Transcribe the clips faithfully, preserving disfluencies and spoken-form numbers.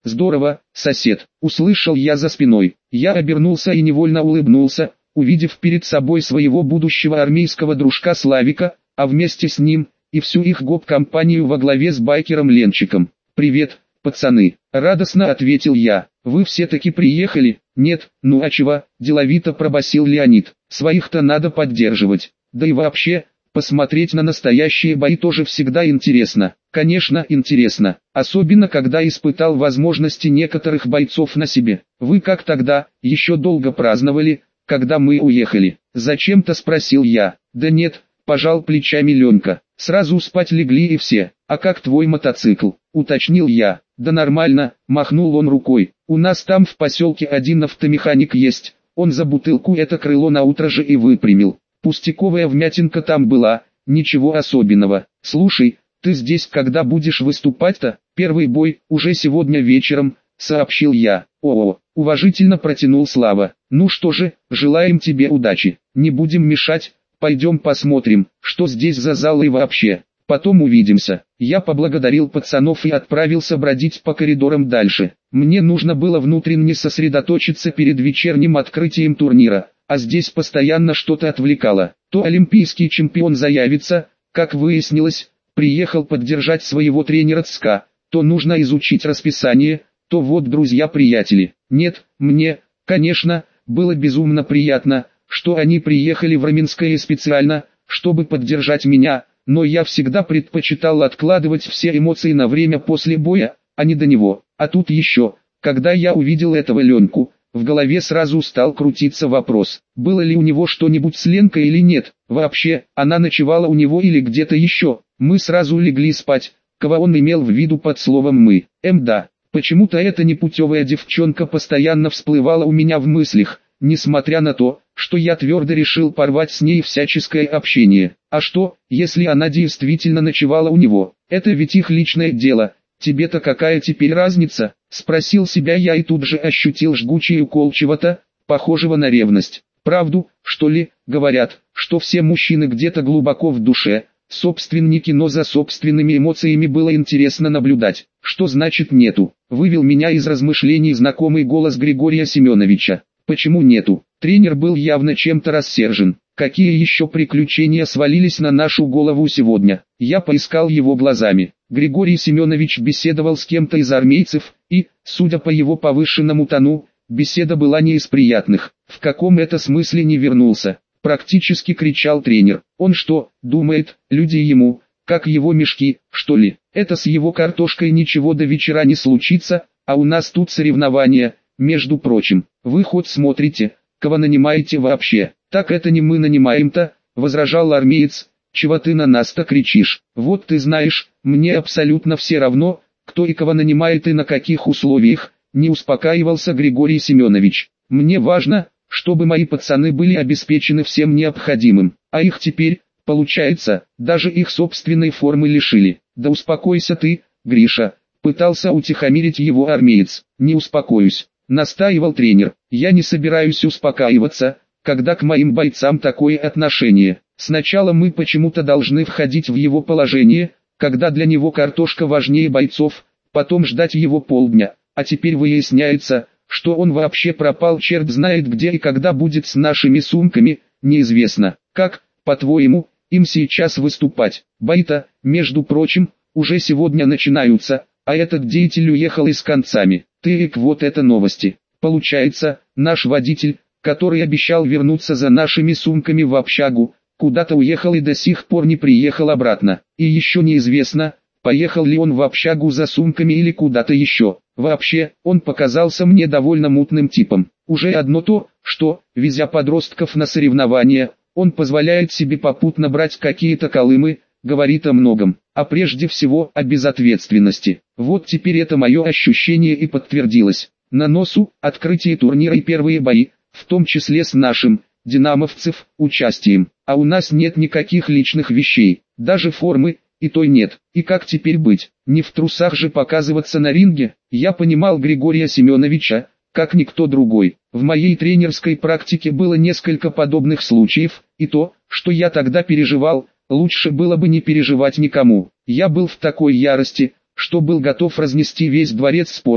Здорово, сосед, услышал я за спиной. Я обернулся и невольно улыбнулся, увидев перед собой своего будущего армейского дружка Славика, а вместе с ним и всю их гоп-компанию во главе с байкером Ленчиком. «Привет, пацаны», — радостно ответил я. «Вы все-таки приехали?» «Нет, ну а чего?» — деловито пробасил Леонид. «Своих-то надо поддерживать. Да и вообще, посмотреть на настоящие бои тоже всегда интересно». «Конечно, интересно, особенно когда испытал возможности некоторых бойцов на себе. Вы как тогда, еще долго праздновали, когда мы уехали?» Зачем-то спросил я. «Да нет», — пожал плечами Ленька. «Сразу спать легли и все. А как твой мотоцикл?» — уточнил я. «Да нормально», — махнул он рукой. «У нас там в поселке один автомеханик есть. Он за бутылку это крыло на утро же и выпрямил. Пустяковая вмятинка там была, ничего особенного. Слушай, ты здесь когда будешь выступать-то?» «Первый бой, уже сегодня вечером», — сообщил я. «О-о», — уважительно протянул Слава. «Ну что же, желаем тебе удачи. Не будем мешать, пойдем посмотрим, что здесь за зал и вообще. Потом увидимся». Я поблагодарил пацанов и отправился бродить по коридорам дальше. Мне нужно было внутренне сосредоточиться перед вечерним открытием турнира, а здесь постоянно что-то отвлекало. То олимпийский чемпион заявится, как выяснилось, приехал поддержать своего тренера ЦСКА, то нужно изучить расписание, то вот друзья-приятели. Нет, мне, конечно, было безумно приятно, что они приехали в Раменское специально, чтобы поддержать меня, но я всегда предпочитал откладывать все эмоции на время после боя, а не до него. А тут еще, когда я увидел этого Леньку, в голове сразу стал крутиться вопрос, было ли у него что-нибудь с Ленкой или нет. Вообще, она ночевала у него или где-то еще. Мы сразу легли спать. Кого он имел в виду под словом «мы»? Эм да, почему-то эта непутевая девчонка постоянно всплывала у меня в мыслях, несмотря на то, что я твердо решил порвать с ней всяческое общение. А что, если она действительно ночевала у него? Это ведь их личное дело. Тебе-то какая теперь разница? Спросил себя я и тут же ощутил жгучий укол чего-то, похожего на ревность. Правду, что ли, говорят, что все мужчины где-то глубоко в душе собственники, но за собственными эмоциями было интересно наблюдать. Что значит нету? Вывел меня из размышлений знакомый голос Григория Семеновича. Почему нету? Тренер был явно чем-то рассержен. Какие еще приключения свалились на нашу голову сегодня? Я поискал его глазами. Григорий Семенович беседовал с кем-то из армейцев, и, судя по его повышенному тону, беседа была не из приятных. В каком это смысле не вернулся? Практически кричал тренер. Он что, думает, люди ему, как его мешки, что ли? Это с его картошкой ничего до вечера не случится, а у нас тут соревнования, между прочим. Вы хоть смотрите, кого нанимаете вообще? Так это не мы нанимаем-то, возражал армеец. Чего ты на нас-то кричишь? Вот ты знаешь, мне абсолютно все равно, кто и кого нанимает и на каких условиях, не успокаивался Григорий Семенович. Мне важно, чтобы мои пацаны были обеспечены всем необходимым, а их теперь, получается, даже их собственной формы лишили. Да успокойся ты, Гриша, пытался утихомирить его армеец. Не успокоюсь, настаивал тренер. Я не собираюсь успокаиваться, когда к моим бойцам такое отношение. Сначала мы почему-то должны входить в его положение, когда для него картошка важнее бойцов, потом ждать его полдня, а теперь выясняется, что он вообще пропал черт знает где и когда будет с нашими сумками, неизвестно. Как, по-твоему, им сейчас выступать? Бои-то, между прочим, уже сегодня начинаются, а этот деятель уехал и с концами. Тык, вот это новости. Получается, наш водитель, который обещал вернуться за нашими сумками в общагу, куда-то уехал и до сих пор не приехал обратно. И еще неизвестно, поехал ли он в общагу за сумками или куда-то еще. Вообще, он показался мне довольно мутным типом. Уже одно то, что, везя подростков на соревнования, он позволяет себе попутно брать какие-то колымы, говорит о многом, а прежде всего о безответственности. Вот теперь это мое ощущение и подтвердилось. На носу открытие турнира и первые бои, в том числе с нашим, динамовцев, участием. А у нас нет никаких личных вещей, даже формы, и той нет. И как теперь быть? Не в трусах же показываться на ринге? Я понимал Григория Семеновича, как никто другой. В моей тренерской практике было несколько подобных случаев, и то, что я тогда переживал, лучше было бы не переживать никому. Я был в такой ярости, что был готов разнести весь дворец спорта,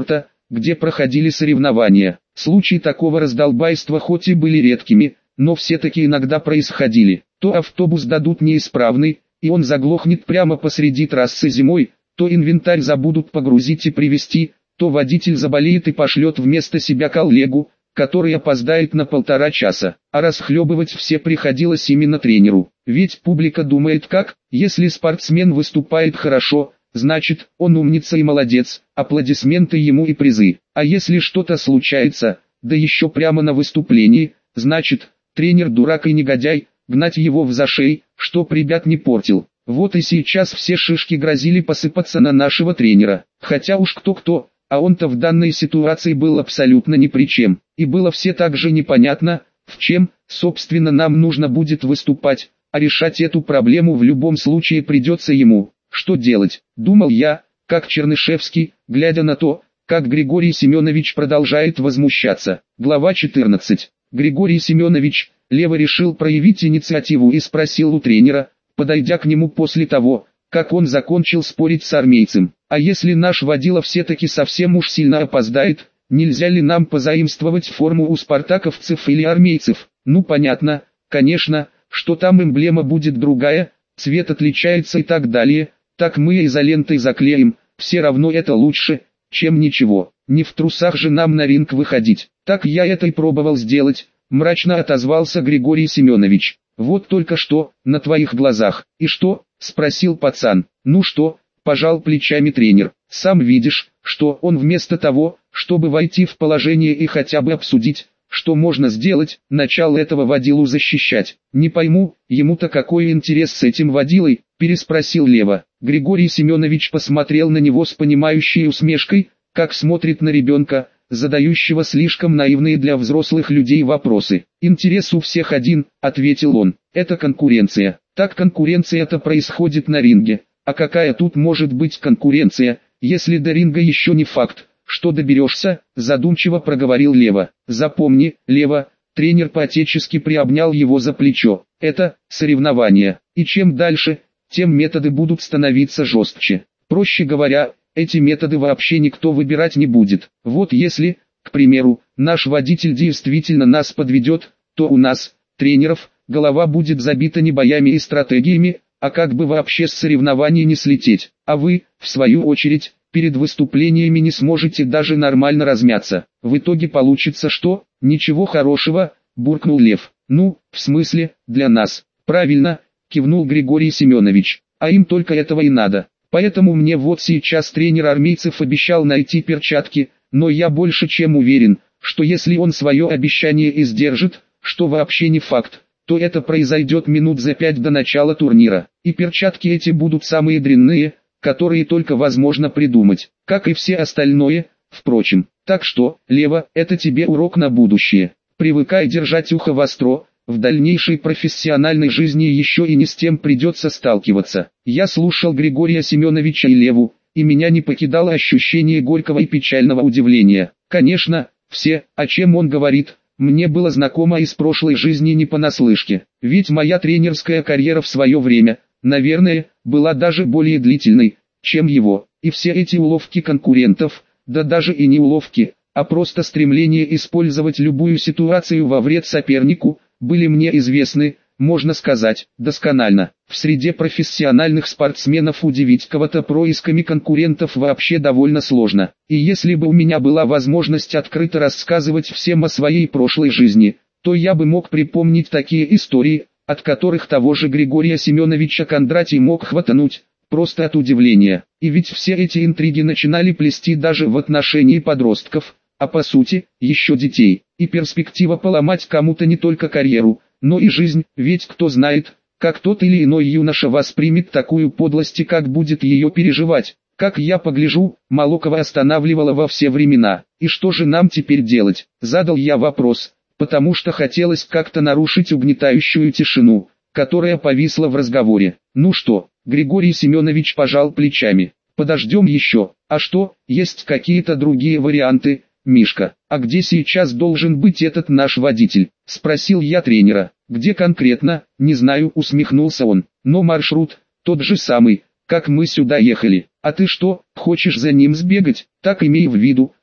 где проходили соревнования. Случаи такого раздолбайства хоть и были редкими, но все-таки иногда происходили. То автобус дадут неисправный, и он заглохнет прямо посреди трассы зимой, то инвентарь забудут погрузить и привезти, то водитель заболеет и пошлет вместо себя коллегу, который опоздает на полтора часа. А расхлебывать все приходилось именно тренеру. Ведь публика думает как, если спортсмен выступает хорошо, значит, он умница и молодец, аплодисменты ему и призы. А если что-то случается, да еще прямо на выступлении, значит, тренер дурак и негодяй, гнать его в зашей, чтоб ребят не портил. Вот и сейчас все шишки грозили посыпаться на нашего тренера. Хотя уж кто-кто, а он-то в данной ситуации был абсолютно ни при чем. И было все так же непонятно, в чем, собственно, нам нужно будет выступать, а решать эту проблему в любом случае придется ему. Что делать, думал я, как Чернышевский, глядя на то, как Григорий Семенович продолжает возмущаться. Глава четырнадцать. Григорий Семенович, Лева решил проявить инициативу и спросил у тренера, подойдя к нему после того, как он закончил спорить с армейцем: а если наш водила все-таки совсем уж сильно опоздает, нельзя ли нам позаимствовать форму у спартаковцев или армейцев? Ну понятно, конечно, что там эмблема будет другая, цвет отличается и так далее, так мы изолентой заклеим, все равно это лучше, чем ничего. Не в трусах же нам на ринг выходить. Так я это и пробовал сделать, мрачно отозвался Григорий Семенович. Вот только что, на твоих глазах. И что? Спросил пацан. Ну что? Пожал плечами тренер. Сам видишь, что он вместо того, чтобы войти в положение и хотя бы обсудить, что можно сделать, начал этого водилу защищать. Не пойму, ему-то какой интерес с этим водилой, переспросил Лева. Григорий Семенович посмотрел на него с понимающей усмешкой, как смотрит на ребенка, задающего слишком наивные для взрослых людей вопросы. «Интерес у всех один», — ответил он, — «это конкуренция. Так конкуренция-то происходит на ринге. А какая тут может быть конкуренция, если до ринга еще не факт, что доберешься?» — задумчиво проговорил Лева. «Запомни, Лева», — тренер по-отечески приобнял его за плечо, — «это соревнования. И чем дальше, тем методы будут становиться жестче. Проще говоря, эти методы вообще никто выбирать не будет. Вот если, к примеру, наш водитель действительно нас подведет, то у нас, тренеров, голова будет забита не боями и стратегиями, а как бы вообще с соревнований не слететь. А вы, в свою очередь, перед выступлениями не сможете даже нормально размяться. В итоге получится что? Ничего хорошего, буркнул Лев. Ну, в смысле, для нас. Правильно, кивнул Григорий Семенович. А им только этого и надо. Поэтому мне вот сейчас тренер армейцев обещал найти перчатки, но я больше чем уверен, что если он свое обещание и сдержит, что вообще не факт, то это произойдет минут за пять до начала турнира. И перчатки эти будут самые дрянные, которые только возможно придумать, как и все остальное, впрочем. Так что, Лева, это тебе урок на будущее. Привыкай держать ухо востро. В дальнейшей профессиональной жизни еще и не с тем придется сталкиваться. Я слушал Григория Семеновича и Леву, и меня не покидало ощущение горького и печального удивления. Конечно, все, о чем он говорит, мне было знакомо из прошлой жизни не понаслышке. Ведь моя тренерская карьера в свое время, наверное, была даже более длительной, чем его. И все эти уловки конкурентов, да даже и не уловки, а просто стремление использовать любую ситуацию во вред сопернику, были мне известны, можно сказать, досконально. В среде профессиональных спортсменов удивить кого-то происками конкурентов вообще довольно сложно. И если бы у меня была возможность открыто рассказывать всем о своей прошлой жизни, то я бы мог припомнить такие истории, от которых того же Григория Семеновича Кондратий мог хватануть, просто от удивления. И ведь все эти интриги начинали плести даже в отношении подростков, а по сути, еще детей. И перспектива поломать кому-то не только карьеру, но и жизнь, ведь кто знает, как тот или иной юноша воспримет такую подлость и как будет ее переживать. Как я погляжу, Молокова останавливала во все времена. И что же нам теперь делать? Задал я вопрос, потому что хотелось как-то нарушить угнетающую тишину, которая повисла в разговоре. Ну что, Григорий Семенович пожал плечами. Подождем еще. А что, есть какие-то другие варианты? «Мишка, а где сейчас должен быть этот наш водитель?» – спросил я тренера. «Где конкретно, не знаю», – усмехнулся он. «Но маршрут, тот же самый, как мы сюда ехали. А ты что, хочешь за ним сбегать?» «Так имей в виду,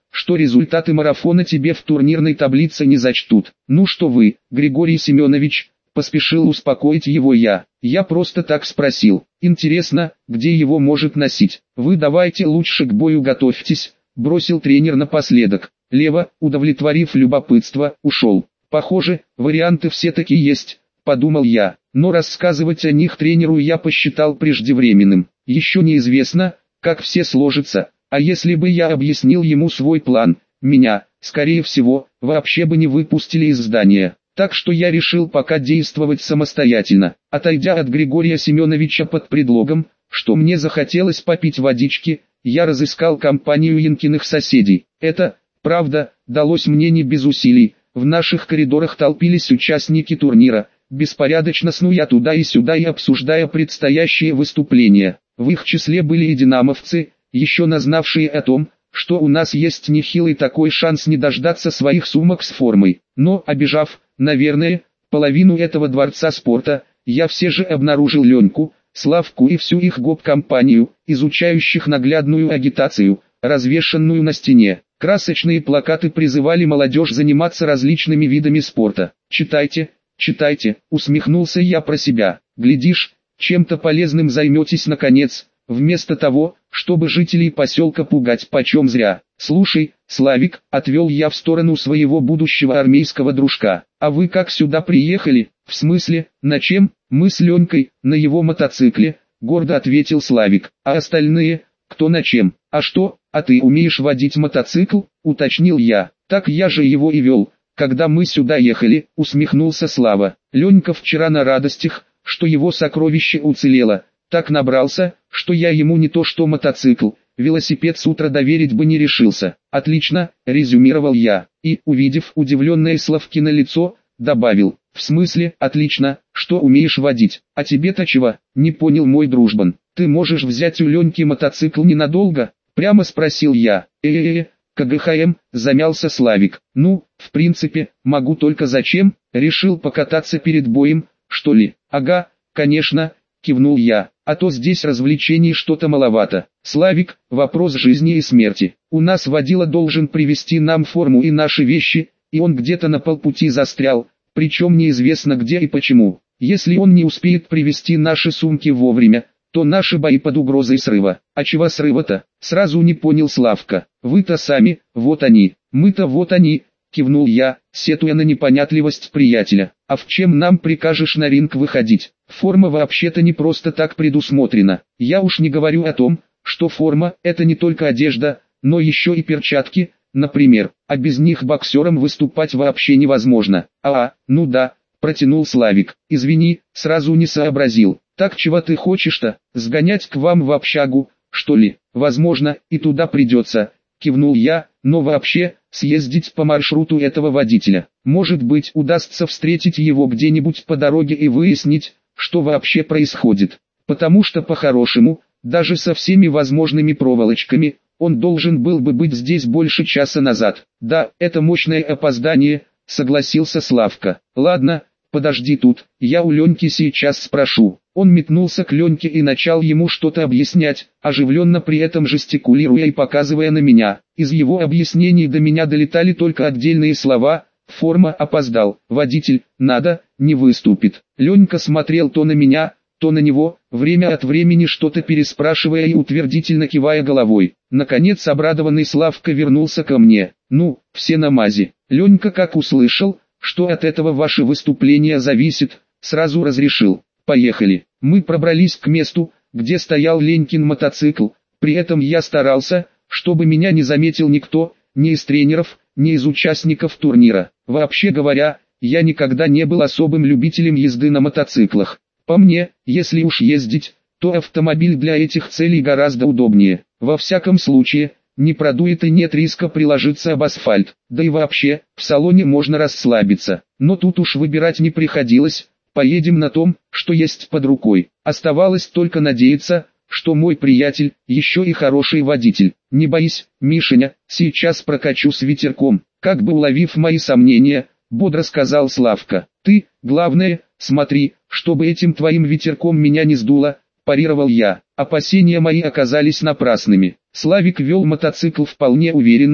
что результаты марафона тебе в турнирной таблице не зачтут. Ну что вы, Григорий Семенович, поспешил успокоить его я. Я просто так спросил. Интересно, где его может носить? Вы давайте лучше к бою готовьтесь, бросил тренер напоследок. Лева, удовлетворив любопытство, ушел. Похоже, варианты все-таки есть, подумал я. Но рассказывать о них тренеру я посчитал преждевременным. Еще неизвестно, как все сложится. А если бы я объяснил ему свой план, меня, скорее всего, вообще бы не выпустили из здания. Так что я решил пока действовать самостоятельно, отойдя от Григория Семеновича под предлогом, что мне захотелось попить водички, я разыскал компанию Янкиных соседей. Это, правда, далось мне не без усилий. В наших коридорах толпились участники турнира, беспорядочно снуя туда и сюда и обсуждая предстоящие выступления. В их числе были и динамовцы, еще назнавшие о том, что у нас есть нехилый такой шанс не дождаться своих сумок с формой. Но, обижав, наверное, половину этого дворца спорта, я все же обнаружил Леньку, Славку и всю их гоп-компанию, изучающих наглядную агитацию, развешанную на стене. Красочные плакаты призывали молодежь заниматься различными видами спорта. «Читайте, читайте», усмехнулся я про себя. «Глядишь, чем-то полезным займетесь наконец, вместо того, чтобы жителей поселка пугать почем зря». «Слушай, Славик», отвел я в сторону своего будущего армейского дружка, «а вы как сюда приехали?» «В смысле, на чем?» «Мы с Ленькой, на его мотоцикле», гордо ответил Славик. «А остальные, кто на чем?» «А что, а ты умеешь водить мотоцикл?» уточнил я. «Так я же его и вел, когда мы сюда ехали», усмехнулся Слава. Ленька вчера на радостях, что его сокровище уцелело, так набрался, что я ему не то что мотоцикл, велосипед с утра доверить бы не решился. «Отлично», резюмировал я, и, увидев удивленное Славкино лицо, добавил: «В смысле, отлично, что умеешь водить? А тебе-то чего?» «Не понял мой дружбан. Ты можешь взять у Леньки мотоцикл ненадолго?» Прямо спросил я. «Э-э-э, КГХМ», замялся Славик. «Ну, в принципе, могу, только зачем? Решил покататься перед боем, что ли?» «Ага, конечно», кивнул я, «а то здесь развлечений что-то маловато». «Славик, вопрос жизни и смерти. У нас водила должен привезти нам форму и наши вещи, и он где-то на полпути застрял, причем неизвестно где и почему. Если он не успеет привезти наши сумки вовремя, то наши бои под угрозой срыва». «А чего срыва-то?» сразу не понял Славка. «Вы-то сами, вот они». «Мы-то вот они», кивнул я, сетуя на непонятливость приятеля. «А в чем нам прикажешь на ринг выходить? Форма вообще-то не просто так предусмотрена. Я уж не говорю о том, что форма – это не только одежда, но еще и перчатки, например, а без них боксерам выступать вообще невозможно». «А, ну да», протянул Славик. «Извини, сразу не сообразил. Так чего ты хочешь-то, сгонять к вам в общагу, что ли?» «Возможно, и туда придется», кивнул я, «но вообще, съездить по маршруту этого водителя. Может быть, удастся встретить его где-нибудь по дороге и выяснить, что вообще происходит. Потому что по-хорошему, даже со всеми возможными проволочками, он должен был бы быть здесь больше часа назад». «Да, это мощное опоздание», согласился Славка. «Ладно, подожди тут, я у Леньки сейчас спрошу». Он метнулся к Леньке и начал ему что-то объяснять, оживленно при этом жестикулируя и показывая на меня. Из его объяснений до меня долетали только отдельные слова: «Форма, опоздал», «Водитель, надо, не выступит». Ленька смотрел то на меня, то на него, время от времени что-то переспрашивая и утвердительно кивая головой. Наконец обрадованный Славка вернулся ко мне. «Ну, все на мази». Ленька, как услышал, что от этого ваше выступление зависит, сразу разрешил: «Поехали». Мы пробрались к месту, где стоял Ленькин мотоцикл, при этом я старался, чтобы меня не заметил никто, ни из тренеров, ни из участников турнира. Вообще говоря, я никогда не был особым любителем езды на мотоциклах. По мне, если уж ездить, то автомобиль для этих целей гораздо удобнее. Во всяком случае, не продует и нет риска приложиться об асфальт. Да и вообще, в салоне можно расслабиться. Но тут уж выбирать не приходилось. Поедем на том, что есть под рукой. Оставалось только надеяться, что мой приятель, еще и хороший водитель. «Не боись, Мишеня, сейчас прокачу с ветерком», как бы уловив мои сомнения, бодро сказал Славка. «Ты, главное, смотри, чтобы этим твоим ветерком меня не сдуло», парировал я. Опасения мои оказались напрасными. Славик вел мотоцикл вполне уверенно,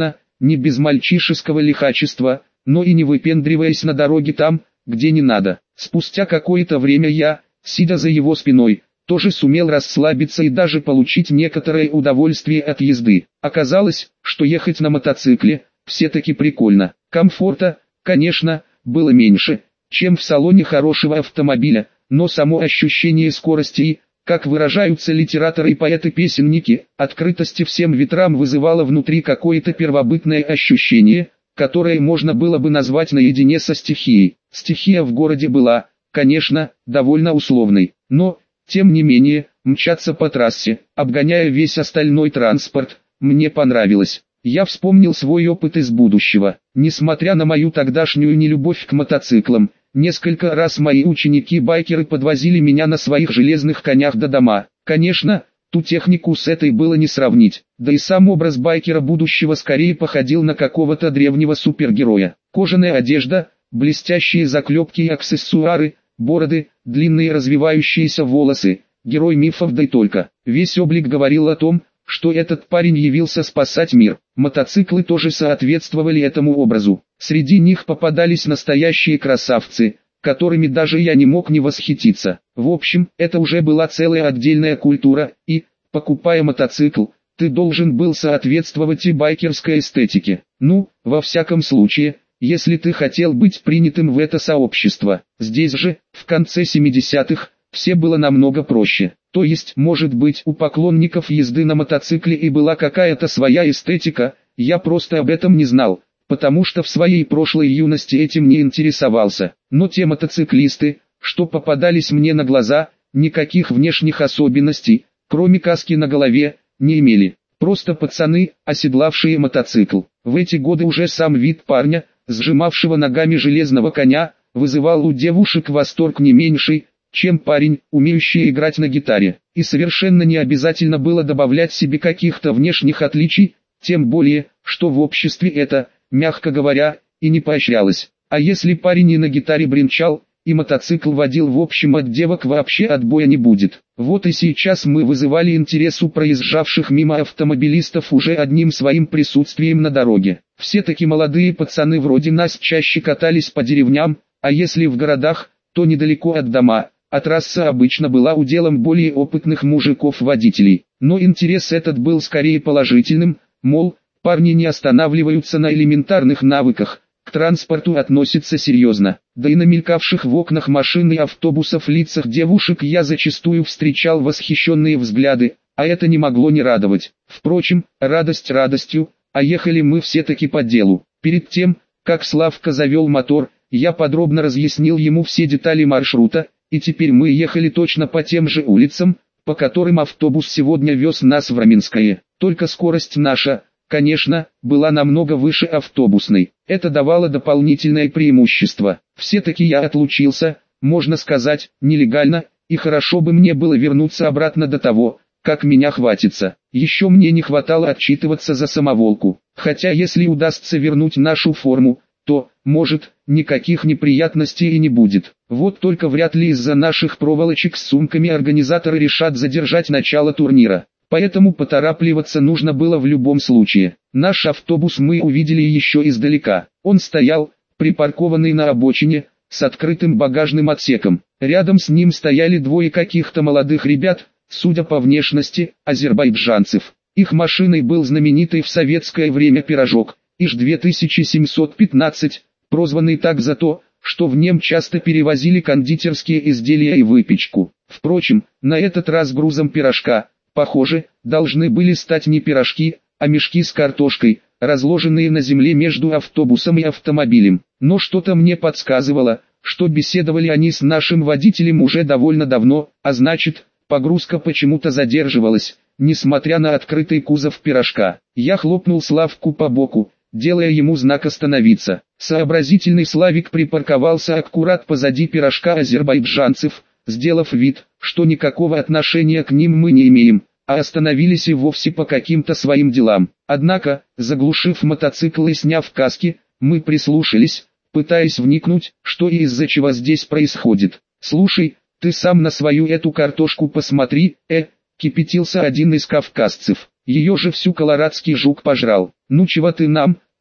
не без мальчишеского лихачества, но и не выпендриваясь на дороге там, где не надо. Спустя какое-то время я, сидя за его спиной, тоже сумел расслабиться и даже получить некоторое удовольствие от езды. Оказалось, что ехать на мотоцикле все-таки прикольно. Комфорта, конечно, было меньше, чем в салоне хорошего автомобиля, но само ощущение скорости и, как выражаются литераторы и поэты-песенники, открытости всем ветрам вызывало внутри какое-то первобытное ощущение, которое можно было бы назвать наедине со стихией. Стихия в городе была, конечно, довольно условной, но, тем не менее, мчаться по трассе, обгоняя весь остальной транспорт, мне понравилось. Я вспомнил свой опыт из будущего. Несмотря на мою тогдашнюю нелюбовь к мотоциклам, несколько раз мои ученики-байкеры подвозили меня на своих железных конях до дома. Конечно, ту технику с этой было не сравнить, да и сам образ байкера будущего скорее походил на какого-то древнего супергероя. Кожаная одежда, блестящие заклепки и аксессуары, бороды, длинные развивающиеся волосы, герой мифов да и только. Весь облик говорил о том, что этот парень явился спасать мир. Мотоциклы тоже соответствовали этому образу. Среди них попадались настоящие красавцы, которыми даже я не мог не восхититься. В общем, это уже была целая отдельная культура, и, покупая мотоцикл, ты должен был соответствовать и байкерской эстетике. Ну, во всяком случае, если ты хотел быть принятым в это сообщество. Здесь же, в конце семидесятых, все было намного проще. То есть, может быть, у поклонников езды на мотоцикле и была какая-то своя эстетика, я просто об этом не знал, потому что в своей прошлой юности этим не интересовался. Но те мотоциклисты, что попадались мне на глаза, никаких внешних особенностей, кроме каски на голове, не имели. Просто пацаны, оседлавшие мотоцикл. В эти годы уже сам вид парня, сжимавшего ногами железного коня, вызывал у девушек восторг не меньший, чем парень, умеющий играть на гитаре. И совершенно не обязательно было добавлять себе каких-то внешних отличий, тем более, что в обществе это, мягко говоря, и не поощрялось. А если парень и на гитаре бренчал, и мотоцикл водил, в общем, от девок вообще отбоя не будет. Вот и сейчас мы вызывали интерес у проезжавших мимо автомобилистов уже одним своим присутствием на дороге. Все-таки молодые пацаны вроде нас чаще катались по деревням, а если в городах, то недалеко от дома, а трасса обычно была уделом более опытных мужиков-водителей. Но интерес этот был скорее положительным, мол, парни не останавливаются на элементарных навыках, к транспорту относятся серьезно. Да и на мелькавших в окнах машин и автобусов лицах девушек я зачастую встречал восхищенные взгляды, а это не могло не радовать. Впрочем, радость радостью, а ехали мы все-таки по делу. Перед тем, как Славка завел мотор, я подробно разъяснил ему все детали маршрута, и теперь мы ехали точно по тем же улицам, по которым автобус сегодня вез нас в Раменское. Только скорость наша, конечно, была намного выше автобусной. Это давало дополнительное преимущество. Все-таки я отлучился, можно сказать, нелегально, и хорошо бы мне было вернуться обратно до того, как меня хватится. Еще мне не хватало отчитываться за самоволку. Хотя если удастся вернуть нашу форму, то, может, никаких неприятностей и не будет. Вот только вряд ли из-за наших проволочек с сумками организаторы решат задержать начало турнира. Поэтому поторапливаться нужно было в любом случае. Наш автобус мы увидели еще издалека. Он стоял, припаркованный на обочине, с открытым багажным отсеком. Рядом с ним стояли двое каких-то молодых ребят, судя по внешности, азербайджанцев. Их машиной был знаменитый в советское время пирожок ИЖ две тысячи семьсот пятнадцать, прозванный так за то, что в нем часто перевозили кондитерские изделия и выпечку. Впрочем, на этот раз грузом пирожка, похоже, должны были стать не пирожки, а мешки с картошкой, разложенные на земле между автобусом и автомобилем. Но что-то мне подсказывало, что беседовали они с нашим водителем уже довольно давно, а значит, погрузка почему-то задерживалась, несмотря на открытый кузов пирожка. Я хлопнул Славку по боку, делая ему знак остановиться. Сообразительный Славик припарковался аккурат позади пирожка азербайджанцев, сделав вид, что никакого отношения к ним мы не имеем, а остановились и вовсе по каким-то своим делам. Однако, заглушив мотоцикл и сняв каски, мы прислушались, пытаясь вникнуть, что и из-за чего здесь происходит. «Слушай, ты сам на свою эту картошку посмотри, э!» — кипятился один из кавказцев. «Ее же всю колорадский жук пожрал. Ну чего ты нам,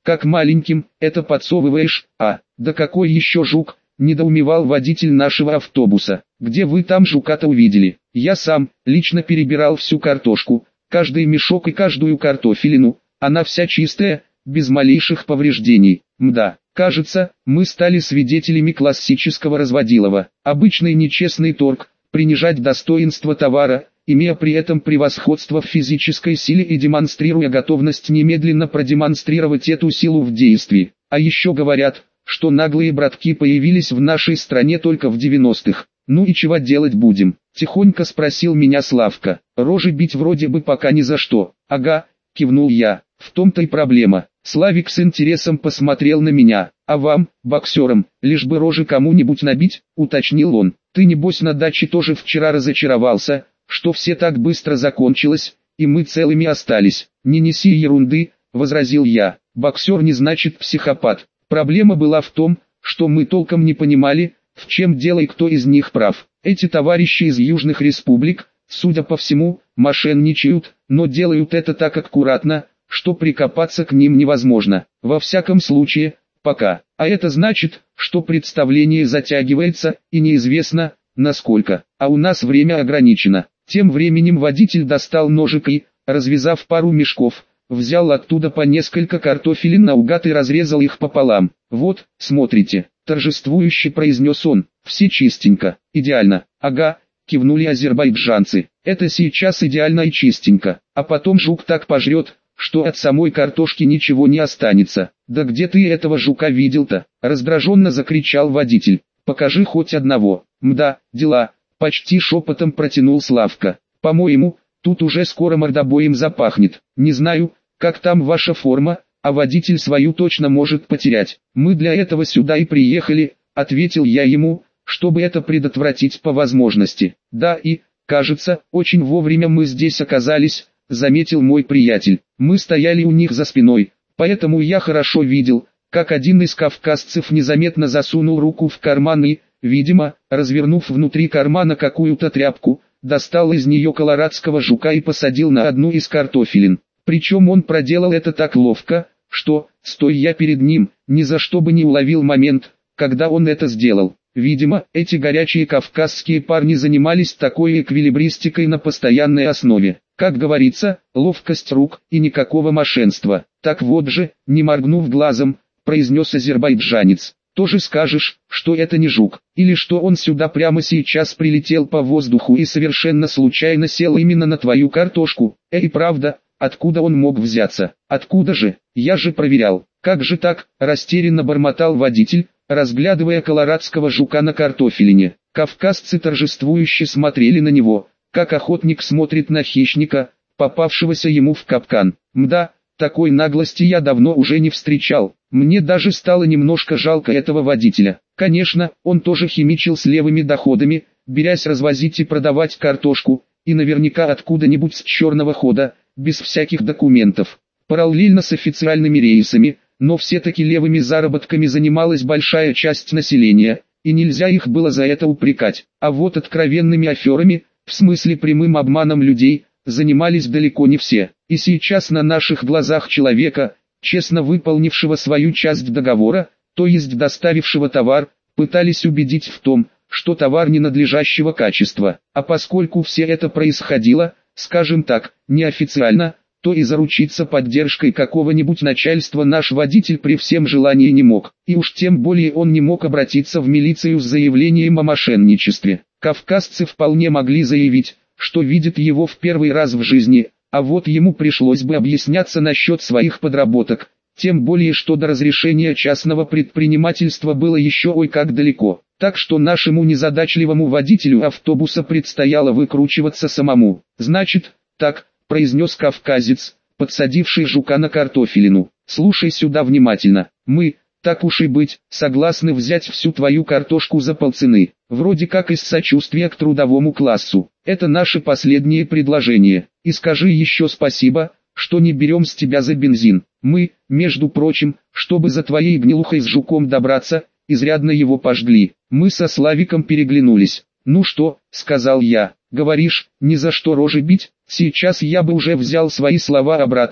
как маленьким это подсовываешь, а, да какой еще жук, недоумевал водитель нашего автобуса. Где вы там жука-то увидели? Я сам, лично перебирал всю картошку, каждый мешок и каждую картофелину, она вся чистая, без малейших повреждений. Мда, кажется, мы стали свидетелями классического разводилова. Обычный нечестный торг, принижать достоинство товара, имея при этом превосходство в физической силе и демонстрируя готовность немедленно продемонстрировать эту силу в действии. А еще говорят, что наглые братки появились в нашей стране только в девяностых. Ну и чего делать будем? Тихонько спросил меня Славка. Рожи бить вроде бы пока ни за что. Ага, кивнул я. В том-то и проблема. Славик с интересом посмотрел на меня. А вам, боксерам, лишь бы рожи кому-нибудь набить, уточнил он. Ты небось на даче тоже вчера разочаровался, что все так быстро закончилось, и мы целыми остались. Не неси ерунды, возразил я. Боксер не значит психопат. Проблема была в том, что мы толком не понимали, в чем дело и кто из них прав. Эти товарищи из южных республик, судя по всему, мошенничают, но делают это так аккуратно, что прикопаться к ним невозможно. Во всяком случае, пока. А это значит, что представление затягивается, и неизвестно, насколько. А у нас время ограничено. Тем временем водитель достал ножик и, развязав пару мешков, взял оттуда по несколько картофелин наугад и разрезал их пополам. «Вот, смотрите», — торжествующе произнес он, — «все чистенько, идеально». «Ага», — кивнули азербайджанцы, — «это сейчас идеально и чистенько, а потом жук так пожрет, что от самой картошки ничего не останется». «Да где ты этого жука видел-то?» — раздраженно закричал водитель. «Покажи хоть одного». «Мда, дела», — почти шепотом протянул Славка. «По-моему, тут уже скоро мордобоем запахнет. Не знаю, как там ваша форма, а водитель свою точно может потерять. Мы для этого сюда и приехали», — ответил я ему, чтобы это предотвратить по возможности. «Да и, кажется, очень вовремя мы здесь оказались», — заметил мой приятель. «Мы стояли у них за спиной, поэтому я хорошо видел, как один из кавказцев незаметно засунул руку в карман и, видимо, развернув внутри кармана какую-то тряпку, достал из нее колорадского жука и посадил на одну из картофелин. Причем он проделал это так ловко, что, стоя я перед ним, ни за что бы не уловил момент, когда он это сделал. Видимо, эти горячие кавказские парни занимались такой эквилибристикой на постоянной основе. Как говорится, ловкость рук и никакого мошенства. Так вот же, не моргнув глазом, произнес азербайджанец. Тоже скажешь, что это не жук, или что он сюда прямо сейчас прилетел по воздуху и совершенно случайно сел именно на твою картошку. Эй, правда, откуда он мог взяться? Откуда же? Я же проверял. Как же так? Растерянно бормотал водитель, разглядывая колорадского жука на картофелине. Кавказцы торжествующе смотрели на него, как охотник смотрит на хищника, попавшегося ему в капкан. Мда, такой наглости я давно уже не встречал. Мне даже стало немножко жалко этого водителя. Конечно, он тоже химичил с левыми доходами, берясь развозить и продавать картошку, и наверняка откуда-нибудь с черного хода, без всяких документов. Параллельно с официальными рейсами, но все-таки левыми заработками занималась большая часть населения, и нельзя их было за это упрекать. А вот откровенными аферами, в смысле прямым обманом людей, занимались далеко не все. И сейчас на наших глазах человека, честно выполнившего свою часть договора, то есть доставившего товар, пытались убедить в том, что товар ненадлежащего качества. А поскольку все это происходило, скажем так, неофициально, то и заручиться поддержкой какого-нибудь начальства наш водитель при всем желании не мог. И уж тем более он не мог обратиться в милицию с заявлением о мошенничестве. Кавказцы вполне могли заявить, что видят его в первый раз в жизни, а вот ему пришлось бы объясняться насчет своих подработок, тем более что до разрешения частного предпринимательства было еще ой как далеко. Так что нашему незадачливому водителю автобуса предстояло выкручиваться самому. «Значит, так», — произнес кавказец, подсадивший жука на картофелину. «Слушай сюда внимательно. Мы, так уж и быть, согласны взять всю твою картошку за полцены, вроде как из сочувствия к трудовому классу. Это наше последнее предложение. И скажи еще спасибо, что не берем с тебя за бензин. Мы, между прочим, чтобы за твоей гнилухой с жуком добраться, изрядно его пожгли». Мы со Славиком переглянулись. «Ну что», — сказал я, — «говоришь, ни за что рожи бить?» Сейчас я бы уже взял свои слова обратно,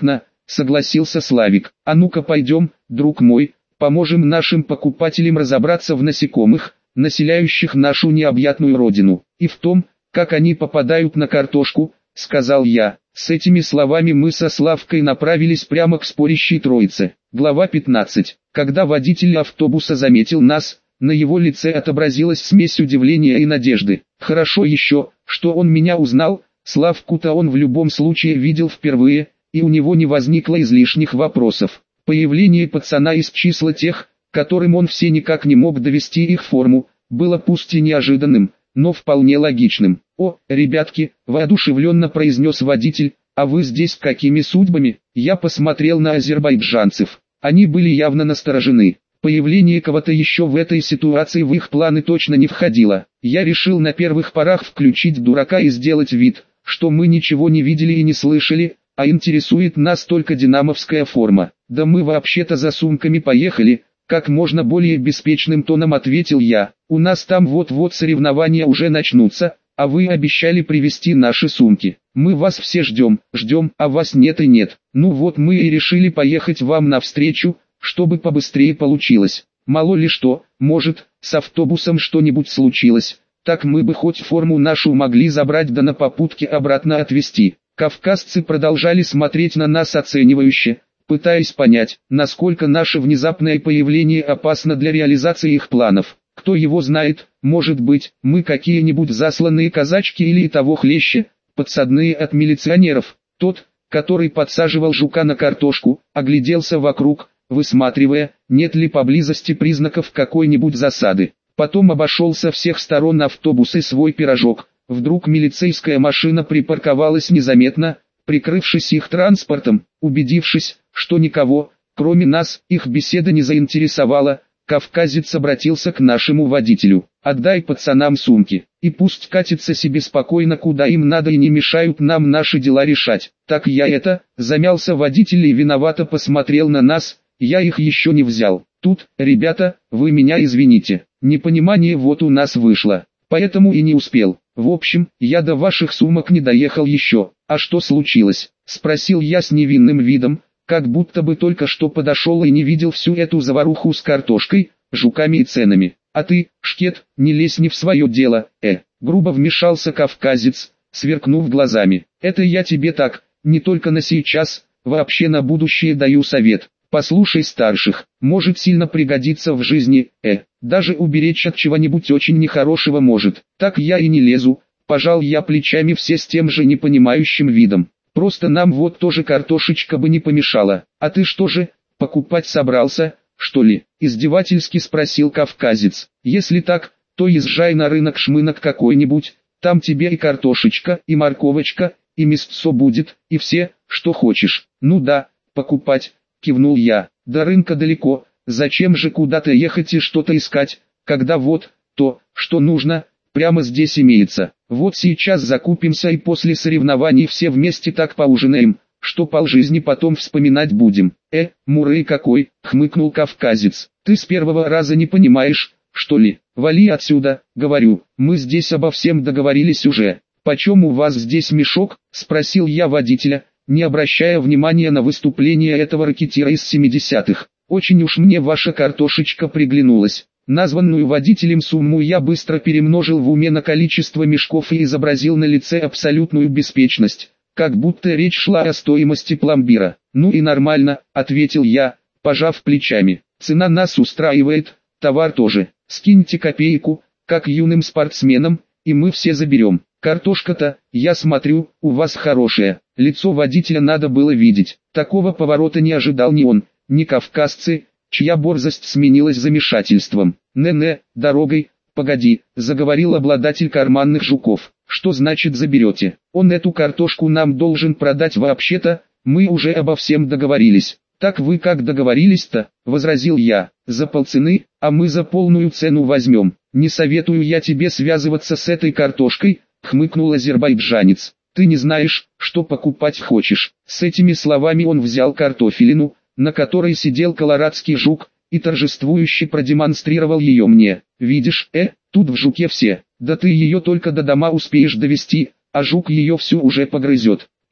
согласился Славик. А ну-ка пойдем, друг мой, поможем нашим покупателям разобраться в насекомых, населяющих нашу необъятную родину, и в том, как они попадают на картошку, сказал я. С этими словами мы со Славкой направились прямо к спорящей троице. Глава пятнадцать. Когда водитель автобуса заметил нас, на его лице отобразилась смесь удивления и надежды. Хорошо еще, что он меня узнал, Славку-то он в любом случае видел впервые, и у него не возникло излишних вопросов. Появление пацана из числа тех, которым он все никак не мог довести их форму, было пусть и неожиданным, но вполне логичным. «О, ребятки», – воодушевленно произнес водитель, – «а вы здесь какими судьбами?» Я посмотрел на азербайджанцев. Они были явно насторожены. Появление кого-то еще в этой ситуации в их планы точно не входило. Я решил на первых порах включить дурака и сделать вид, что мы ничего не видели и не слышали, а интересует нас только динамовская форма. «Да мы вообще-то за сумками поехали», – как можно более беспечным тоном ответил я. «У нас там вот-вот соревнования уже начнутся, а вы обещали привезти наши сумки. Мы вас все ждем, ждем, а вас нет и нет. Ну вот мы и решили поехать вам навстречу, чтобы побыстрее получилось. Мало ли что, может, с автобусом что-нибудь случилось, так мы бы хоть форму нашу могли забрать да на попутке обратно отвезти». Кавказцы продолжали смотреть на нас оценивающе, пытаясь понять, насколько наше внезапное появление опасно для реализации их планов. Кто его знает, может быть, мы какие-нибудь засланные казачки или и того хлеще, подсадные от милиционеров. Тот, который подсаживал жука на картошку, огляделся вокруг, высматривая, нет ли поблизости признаков какой-нибудь засады. Потом обошел со всех сторон автобус и свой пирожок. Вдруг милицейская машина припарковалась незаметно, прикрывшись их транспортом. Убедившись, что никого, кроме нас, их беседа не заинтересовала, кавказец обратился к нашему водителю. «Отдай пацанам сумки, и пусть катятся себе спокойно куда им надо и не мешают нам наши дела решать». «Так я это», замялся водитель и виновато посмотрел на нас, «я их еще не взял». Тут, ребята, вы меня извините, непонимание вот у нас вышло, поэтому и не успел. В общем, я до ваших сумок не доехал еще. А что случилось? Спросил я с невинным видом, как будто бы только что подошел и не видел всю эту заваруху с картошкой, жуками и ценами. А ты, шкет, не лезь не в свое дело, э. Грубо вмешался кавказец, сверкнув глазами. Это я тебе так, не только на сейчас, вообще на будущее даю совет. Послушай старших, может сильно пригодиться в жизни, э, даже уберечь от чего-нибудь очень нехорошего может. Так я и не лезу, пожал я плечами все с тем же непонимающим видом. Просто нам вот тоже картошечка бы не помешала. А ты что же, покупать собрался, что ли? Издевательски спросил кавказец. Если так, то езжай на рынок Шмынок какой-нибудь, там тебе и картошечка, и морковочка, и мясцо будет, и все, что хочешь. Ну да, покупать. Кивнул я. До рынка далеко, зачем же куда-то ехать и что-то искать, когда вот, то, что нужно, прямо здесь имеется. Вот сейчас закупимся и после соревнований все вместе так поужинаем, что полжизни потом вспоминать будем. Э, муры какой, хмыкнул кавказец. Ты с первого раза не понимаешь, что ли? Вали отсюда, говорю, мы здесь обо всем договорились уже. Почем у вас здесь мешок? Спросил я водителя, не обращая внимания на выступление этого ракетира из семидесятых. Очень уж мне ваша картошечка приглянулась. Названную водителем сумму я быстро перемножил в уме на количество мешков и изобразил на лице абсолютную беспечность, как будто речь шла о стоимости пломбира. «Ну и нормально», — ответил я, пожав плечами. «Цена нас устраивает, товар тоже. Скиньте копейку, как юным спортсменам, и мы все заберем. Картошка-то, я смотрю, у вас хорошая». Лицо водителя надо было видеть. Такого поворота не ожидал ни он, ни кавказцы, чья борзость сменилась замешательством. «Не-не, дорогой, погоди», — заговорил обладатель карманных жуков. «Что значит заберете? Он эту картошку нам должен продать вообще-то, мы уже обо всем договорились». «Так вы как договорились-то?» — возразил я. «За полцены, а мы за полную цену возьмем. Не советую я тебе связываться с этой картошкой», — хмыкнул азербайджанец. «Ты не знаешь, что покупать хочешь». С этими словами он взял картофелину, на которой сидел колорадский жук, и торжествующе продемонстрировал ее мне. «Видишь, э, тут в жуке все, да ты ее только до дома успеешь довести, а жук ее всю уже погрызет. Понял?»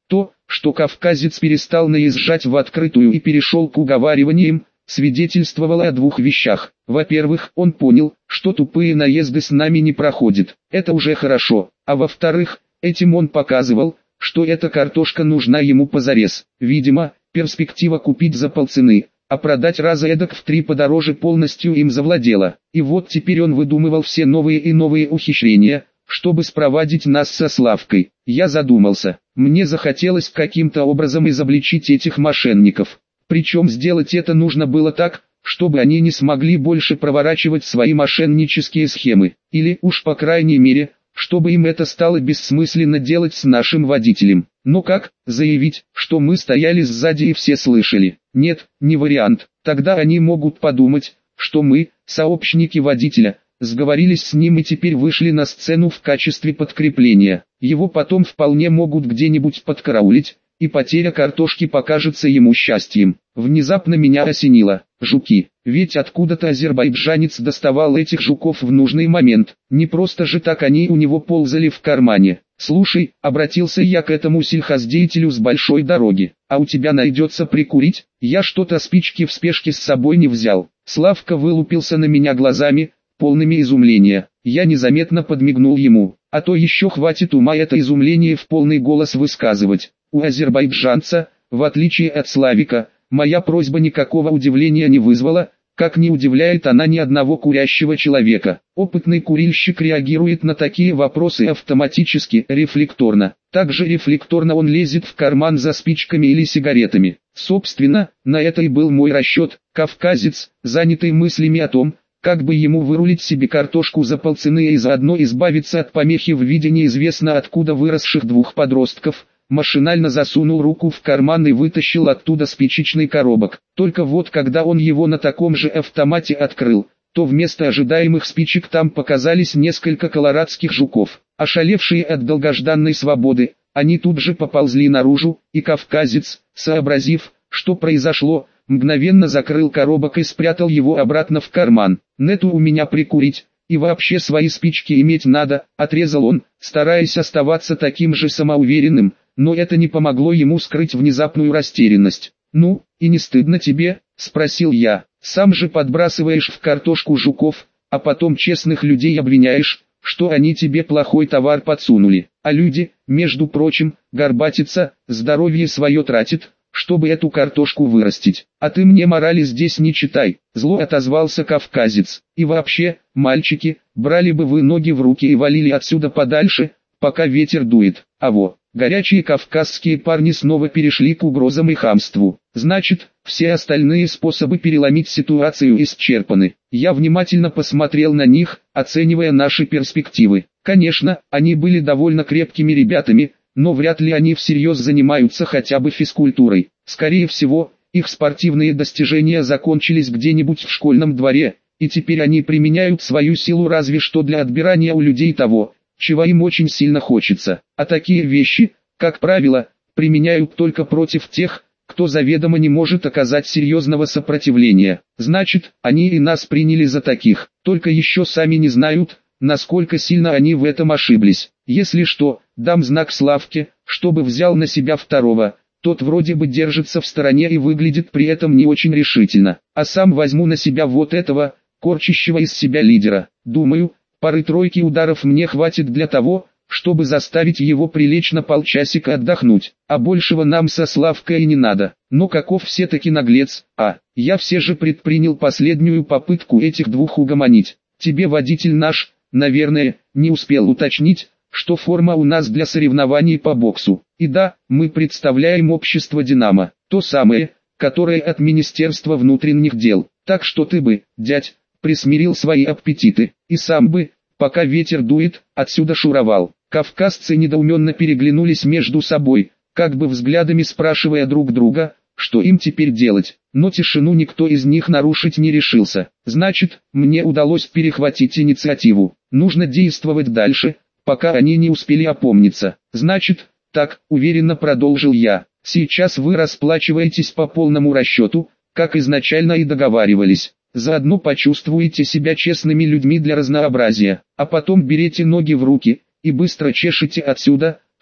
То, что кавказец перестал наезжать в открытую и перешел к уговариваниям, свидетельствовало о двух вещах. Во-первых, он понял, что тупые наезды с нами не проходят. Это уже хорошо. А во-вторых, этим он показывал, что эта картошка нужна ему позарез. Видимо, перспектива купить за полцены, а продать раза эдак в три подороже полностью им завладела. И вот теперь он выдумывал все новые и новые ухищрения, чтобы спровадить нас со Славкой. Я задумался. Мне захотелось каким-то образом изобличить этих мошенников. Причем сделать это нужно было так, чтобы они не смогли больше проворачивать свои мошеннические схемы. Или уж по крайней мере, чтобы им это стало бессмысленно делать с нашим водителем. Но как заявить, что мы стояли сзади и все слышали? Нет, не вариант. Тогда они могут подумать, что мы, сообщники водителя, сговорились с ним и теперь вышли на сцену в качестве подкрепления. Его потом вполне могут где-нибудь подкараулить, и потеря картошки покажется ему счастьем. Внезапно меня осенило. Жуки. Ведь откуда-то азербайджанец доставал этих жуков в нужный момент. Не просто же так они у него ползали в кармане. «Слушай», — обратился я к этому сельхоздеятелю с большой дороги, «а у тебя найдется прикурить? Я что-то спички в спешке с собой не взял». Славка вылупился на меня глазами, полными изумления. Я незаметно подмигнул ему, а то еще хватит ума это изумление в полный голос высказывать. У азербайджанца, в отличие от Славика, моя просьба никакого удивления не вызвала, как не удивляет она ни одного курящего человека. Опытный курильщик реагирует на такие вопросы автоматически, рефлекторно. Также рефлекторно он лезет в карман за спичками или сигаретами. Собственно, на это и был мой расчет. Кавказец, занятый мыслями о том, как бы ему вырулить себе картошку за полцены и заодно избавиться от помехи в виде неизвестно откуда выросших двух подростков, машинально засунул руку в карман и вытащил оттуда спичечный коробок. Только вот когда он его на таком же автомате открыл, то вместо ожидаемых спичек там показались несколько колорадских жуков. Ошалевшие от долгожданной свободы, они тут же поползли наружу, и кавказец, сообразив, что произошло, мгновенно закрыл коробок и спрятал его обратно в карман. «Нету у меня прикурить, и вообще свои спички иметь надо», — отрезал он, стараясь оставаться таким же самоуверенным, но это не помогло ему скрыть внезапную растерянность. «Ну, и не стыдно тебе?» — спросил я. «Сам же подбрасываешь в картошку жуков, а потом честных людей обвиняешь, что они тебе плохой товар подсунули. А люди, между прочим, горбатятся, здоровье свое тратят, чтобы эту картошку вырастить. А ты мне морали здесь не читай», — зло отозвался кавказец. «И вообще, мальчики, брали бы вы ноги в руки и валили отсюда подальше, пока ветер дует». А во, горячие кавказские парни снова перешли к угрозам и хамству. Значит, все остальные способы переломить ситуацию исчерпаны. Я внимательно посмотрел на них, оценивая наши перспективы. Конечно, они были довольно крепкими ребятами, но вряд ли они всерьез занимаются хотя бы физкультурой. Скорее всего, их спортивные достижения закончились где-нибудь в школьном дворе, и теперь они применяют свою силу разве что для отбирания у людей того, чего им очень сильно хочется. А такие вещи, как правило, применяют только против тех, кто заведомо не может оказать серьезного сопротивления. Значит, они и нас приняли за таких, только еще сами не знают, насколько сильно они в этом ошиблись. Если что, дам знак Славке, чтобы взял на себя второго. Тот вроде бы держится в стороне и выглядит при этом не очень решительно. А сам возьму на себя вот этого, корчащего из себя лидера. Думаю, пары-тройки ударов мне хватит для того, чтобы заставить его прилечь на полчасика отдохнуть. А большего нам со Славкой и не надо. Но каков все-таки наглец, а? Я все же предпринял последнюю попытку этих двух угомонить. Тебе водитель наш, наверное, не успел уточнить, что форма у нас для соревнований по боксу. И да, мы представляем общество «Динамо», то самое, которое от Министерства внутренних дел. Так что ты бы, дядь, присмирил свои аппетиты, и сам бы, пока ветер дует, отсюда шуровал. Кавказцы недоуменно переглянулись между собой, как бы взглядами спрашивая друг друга, что им теперь делать, но тишину никто из них нарушить не решился. Значит, мне удалось перехватить инициативу. Нужно действовать дальше, пока они не успели опомниться. Значит, так, уверенно продолжил я, сейчас вы расплачиваетесь по полному расчету, как изначально и договаривались. Заодно почувствуете себя честными людьми для разнообразия, а потом берете ноги в руки и быстро чешете отсюда,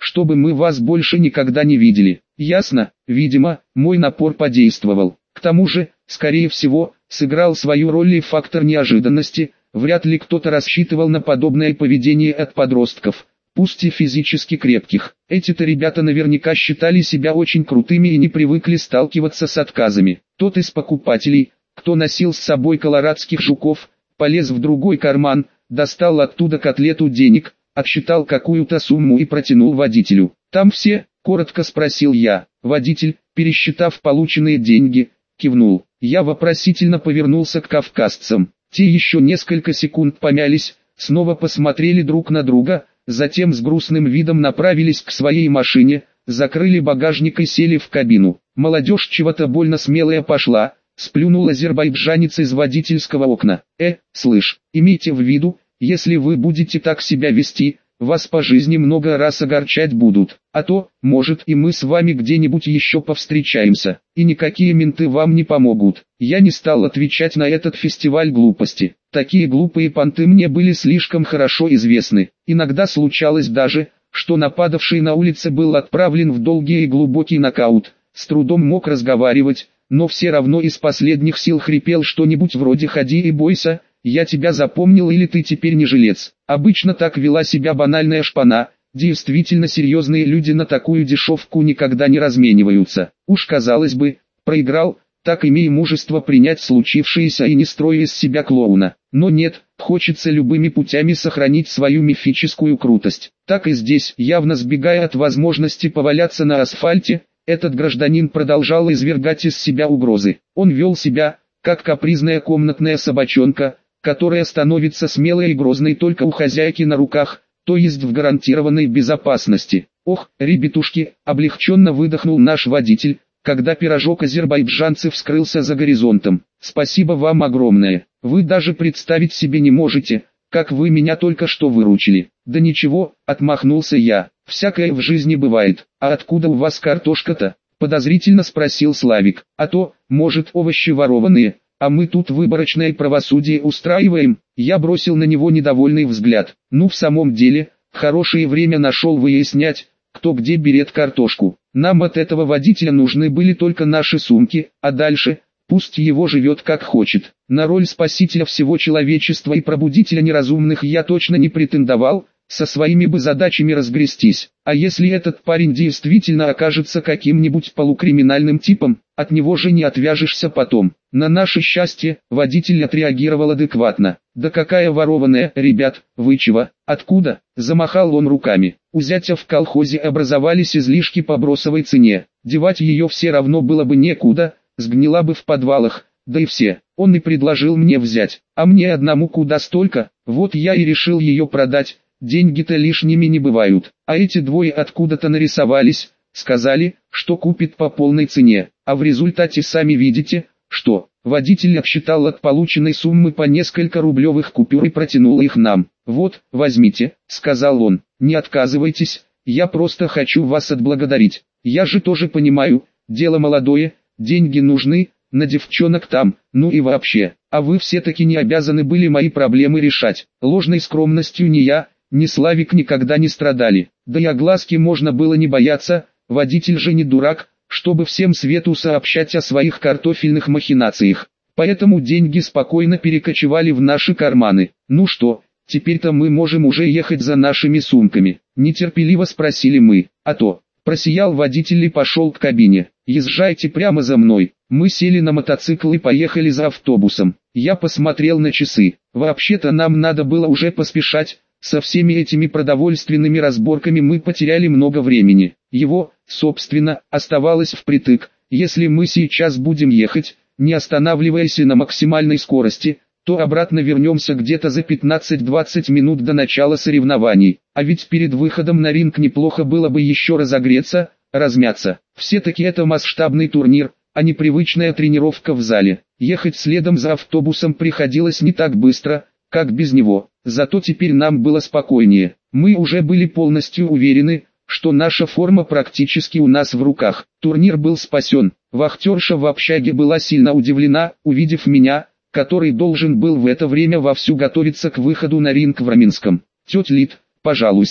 чтобы мы вас больше никогда не видели. Ясно? Видимо, мой напор подействовал. К тому же, скорее всего, сыграл свою роль и фактор неожиданности. Вряд ли кто-то рассчитывал на подобное поведение от подростков, пусть и физически крепких. Эти-то ребята наверняка считали себя очень крутыми и не привыкли сталкиваться с отказами. Тот из покупателей, кто носил с собой колорадских жуков, полез в другой карман, достал оттуда котлету денег, отсчитал какую-то сумму и протянул водителю. «Там все?» – коротко спросил я. Водитель, пересчитав полученные деньги, кивнул. Я вопросительно повернулся к кавказцам. Те еще несколько секунд помялись, снова посмотрели друг на друга, затем с грустным видом направились к своей машине, закрыли багажник и сели в кабину. Молодежь чего-то больно смелая пошла, сплюнул азербайджанец из водительского окна. «Э, слышь, имейте в виду, если вы будете так себя вести, вас по жизни много раз огорчать будут, а то, может, и мы с вами где-нибудь еще повстречаемся, и никакие менты вам не помогут». Я не стал отвечать на этот фестиваль глупости. Такие глупые понты мне были слишком хорошо известны. Иногда случалось даже, что нападавший на улице был отправлен в долгий и глубокий нокаут, с трудом мог разговаривать, но все равно из последних сил хрипел что-нибудь вроде «ходи и бойся», «я тебя запомнил» или «ты теперь не жилец». Обычно так вела себя банальная шпана. Действительно серьезные люди на такую дешевку никогда не размениваются. Уж казалось бы, проиграл, так имей мужество принять случившееся и не строй из себя клоуна. Но нет, хочется любыми путями сохранить свою мифическую крутость. Так и здесь, явно сбегая от возможности поваляться на асфальте, этот гражданин продолжал извергать из себя угрозы. Он вел себя, как капризная комнатная собачонка, которая становится смелой и грозной только у хозяйки на руках, то есть в гарантированной безопасности. «Ох, ребятушки», — облегченно выдохнул наш водитель, когда пирожок азербайджанцев скрылся за горизонтом. «Спасибо вам огромное. Вы даже представить себе не можете, как вы меня только что выручили». «Да ничего», — отмахнулся я, — «всякое в жизни бывает». «А откуда у вас картошка-то?» — подозрительно спросил Славик. «А то, может, овощи ворованные, а мы тут выборочное правосудие устраиваем». Я бросил на него недовольный взгляд. Ну в самом деле, хорошее время нашел выяснять, кто где берет картошку. Нам от этого водителя нужны были только наши сумки, а дальше, пусть его живет как хочет. На роль спасителя всего человечества и пробудителя неразумных я точно не претендовал, со своими бы задачами разгрестись. А если этот парень действительно окажется каким-нибудь полукриминальным типом, от него же не отвяжешься потом. На наше счастье, водитель отреагировал адекватно. «Да какая ворованная, ребят, вы чего, откуда?» – замахал он руками. У зятя в колхозе образовались излишки по бросовой цене. Девать ее все равно было бы некуда, сгнила бы в подвалах, да и все. Он и предложил мне взять, а мне одному куда столько, вот я и решил ее продать. Деньги-то лишними не бывают, а эти двое откуда-то нарисовались, сказали, что купит по полной цене, а в результате сами видите, что. Водитель отсчитал от полученной суммы по несколько рублевых купюр и протянул их нам. «Вот, возьмите», — сказал он, — «не отказывайтесь, я просто хочу вас отблагодарить. Я же тоже понимаю, дело молодое, деньги нужны, на девчонок там, ну и вообще, а вы все-таки не обязаны были мои проблемы решать». Ложной скромностью ни я, ни Славик никогда не страдали, да и огласки можно было не бояться, водитель же не дурак, чтобы всем свету сообщать о своих картофельных махинациях. Поэтому деньги спокойно перекочевали в наши карманы. «Ну что, теперь-то мы можем уже ехать за нашими сумками?» – нетерпеливо спросили мы. «А то», – просиял водитель и пошел к кабине. «Езжайте прямо за мной». Мы сели на мотоцикл и поехали за автобусом. Я посмотрел на часы. Вообще-то нам надо было уже поспешать. Со всеми этими продовольственными разборками мы потеряли много времени. Его, собственно, оставалось впритык. Если мы сейчас будем ехать, не останавливаясь на максимальной скорости, то обратно вернемся где-то за пятнадцать-двадцать минут до начала соревнований. А ведь перед выходом на ринг неплохо было бы еще разогреться, размяться. Все-таки это масштабный турнир, а не привычная тренировка в зале. Ехать следом за автобусом приходилось не так быстро, как без него. Зато теперь нам было спокойнее. Мы уже были полностью уверены, что наша форма практически у нас в руках. Турнир был спасен. Вахтерша в общаге была сильно удивлена, увидев меня, который должен был в это время вовсю готовиться к выходу на ринг в Раменском. «Тетя Лид, пожалуйста,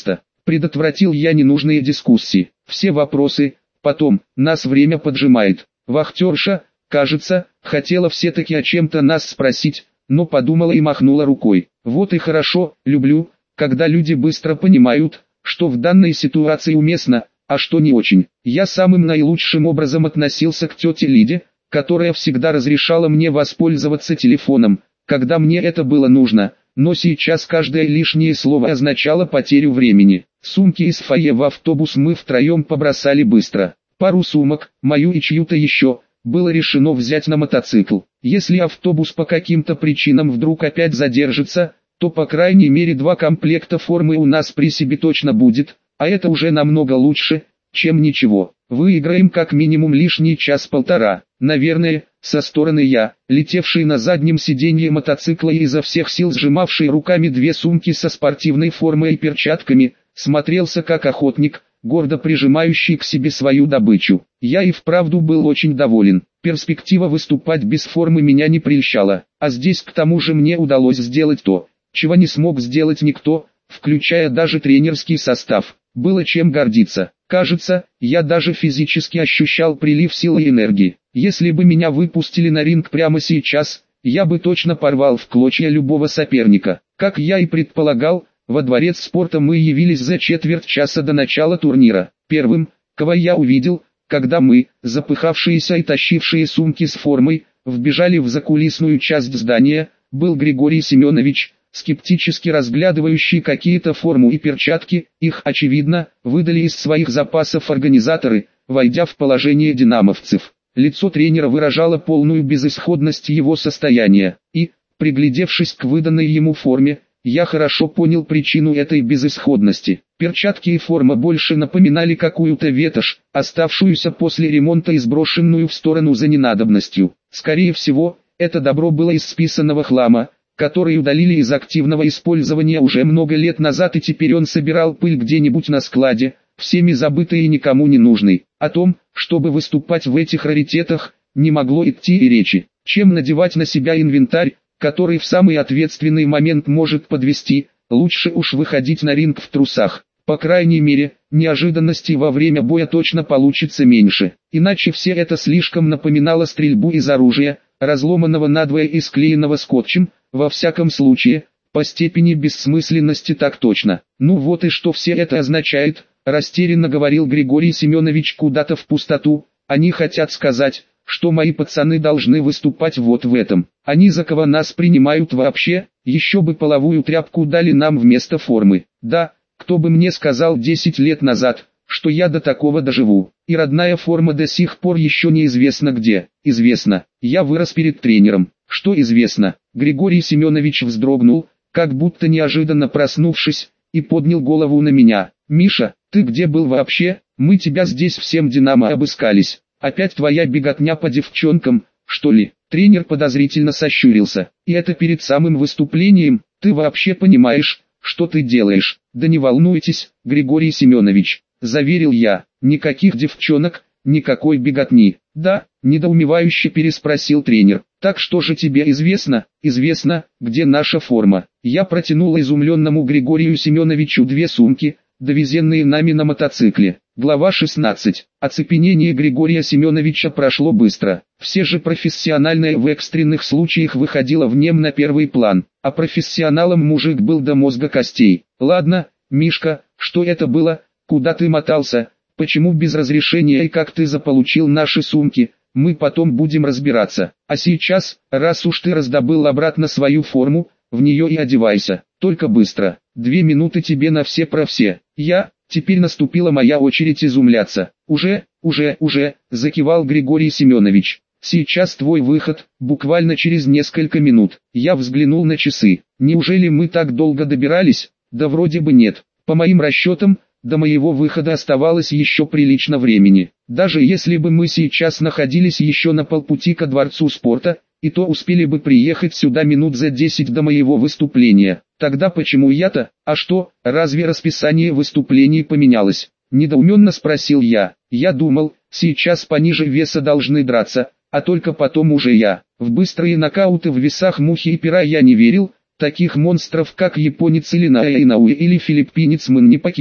Предотвратил я ненужные дискуссии. Все вопросы, потом, нас время поджимает. Вахтерша, кажется, хотела все-таки о чем-то нас спросить, но подумала и махнула рукой. Вот и хорошо, люблю, когда люди быстро понимают, что в данной ситуации уместно, а что не очень. Я самым наилучшим образом относился к тете Лиде, которая всегда разрешала мне воспользоваться телефоном, когда мне это было нужно, но сейчас каждое лишнее слово означало потерю времени. Сумки из фойе в автобус мы втроем побросали быстро. Пару сумок, мою и чью-то еще, было решено взять на мотоцикл. Если автобус по каким-то причинам вдруг опять задержится, то по крайней мере два комплекта формы у нас при себе точно будет, а это уже намного лучше, чем ничего. Выиграем как минимум лишний час-полтора. Наверное, со стороны я, летевший на заднем сиденье мотоцикла и изо всех сил сжимавший руками две сумки со спортивной формой и перчатками, смотрелся как охотник, гордо прижимающий к себе свою добычу. Я и вправду был очень доволен. Перспектива выступать без формы меня не прельщала, а здесь к тому же мне удалось сделать то, чего не смог сделать никто, включая даже тренерский состав. Было чем гордиться. Кажется, я даже физически ощущал прилив сил и энергии. Если бы меня выпустили на ринг прямо сейчас, я бы точно порвал в клочья любого соперника. Как я и предполагал, во дворец спорта мы явились за четверть часа до начала турнира. Первым, кого я увидел, когда мы, запыхавшиеся и тащившие сумки с формой, вбежали в закулисную часть здания, был Григорий Семенович, скептически разглядывающий какие-то форму и перчатки. Их, очевидно, выдали из своих запасов организаторы, войдя в положение динамовцев. Лицо тренера выражало полную безысходность его состояния, и, приглядевшись к выданной ему форме, я хорошо понял причину этой безысходности. Перчатки и форма больше напоминали какую-то ветошь, оставшуюся после ремонта и сброшенную в сторону за ненадобностью. Скорее всего, это добро было из списанного хлама, который удалили из активного использования уже много лет назад, и теперь он собирал пыль где-нибудь на складе, всеми забытый и никому не нужный. О том, чтобы выступать в этих раритетах, не могло идти и речи. Чем надевать на себя инвентарь, который в самый ответственный момент может подвести, лучше уж выходить на ринг в трусах. По крайней мере, неожиданностей во время боя точно получится меньше. Иначе все это слишком напоминало стрельбу из оружия, разломанного надвое и склеенного скотчем. Во всяком случае, по степени бессмысленности так точно. Ну вот и что все это означает, растерянно говорил Григорий Семенович куда-то в пустоту. Они хотят сказать, что мои пацаны должны выступать вот в этом. Они за кого нас принимают вообще? Еще бы половую тряпку дали нам вместо формы. Да, кто бы мне сказал десять лет назад, что я до такого доживу. И родная форма до сих пор еще неизвестно где. Известно, я вырос перед тренером. Что известно? Григорий Семенович вздрогнул, как будто неожиданно проснувшись, и поднял голову на меня. «Миша, ты где был вообще? Мы тебя здесь всем Динамо обыскались. Опять твоя беготня по девчонкам, что ли?» Тренер подозрительно сощурился. «И это перед самым выступлением? Ты вообще понимаешь, что ты делаешь?» «Да не волнуйтесь, Григорий Семенович», — заверил я. «Никаких девчонок, никакой беготни». «Да?» — недоумевающе переспросил тренер. «Так что же тебе известно?» «Известно, где наша форма». Я протянул изумленному Григорию Семеновичу две сумки, довезенные нами на мотоцикле. Глава шестнадцать. Оцепенение Григория Семеновича прошло быстро. Все же профессиональное в экстренных случаях выходило в нем на первый план, а профессионалом мужик был до мозга костей. «Ладно, Мишка, что это было? Куда ты мотался? Почему без разрешения и как ты заполучил наши сумки? Мы потом будем разбираться. А сейчас, раз уж ты раздобыл обратно свою форму, в нее и одевайся. Только быстро. Две минуты тебе на все про все». Я... Теперь наступила моя очередь изумляться. «Уже, уже, уже», — закивал Григорий Семенович. «Сейчас твой выход, буквально через несколько минут». Я взглянул на часы. «Неужели мы так долго добирались?» «Да вроде бы нет. По моим расчетам, до моего выхода оставалось еще прилично времени. Даже если бы мы сейчас находились еще на полпути ко дворцу спорта, и то успели бы приехать сюда минут за десять до моего выступления. Тогда почему я-то? А что, разве расписание выступлений поменялось?» Недоуменно спросил я. «Я думал, сейчас пониже веса должны драться, а только потом уже я». В быстрые нокауты в весах мухи и пера я не верил. Таких монстров как японец или Наэ Инауэ или филиппинец Мэнни Пакьяо,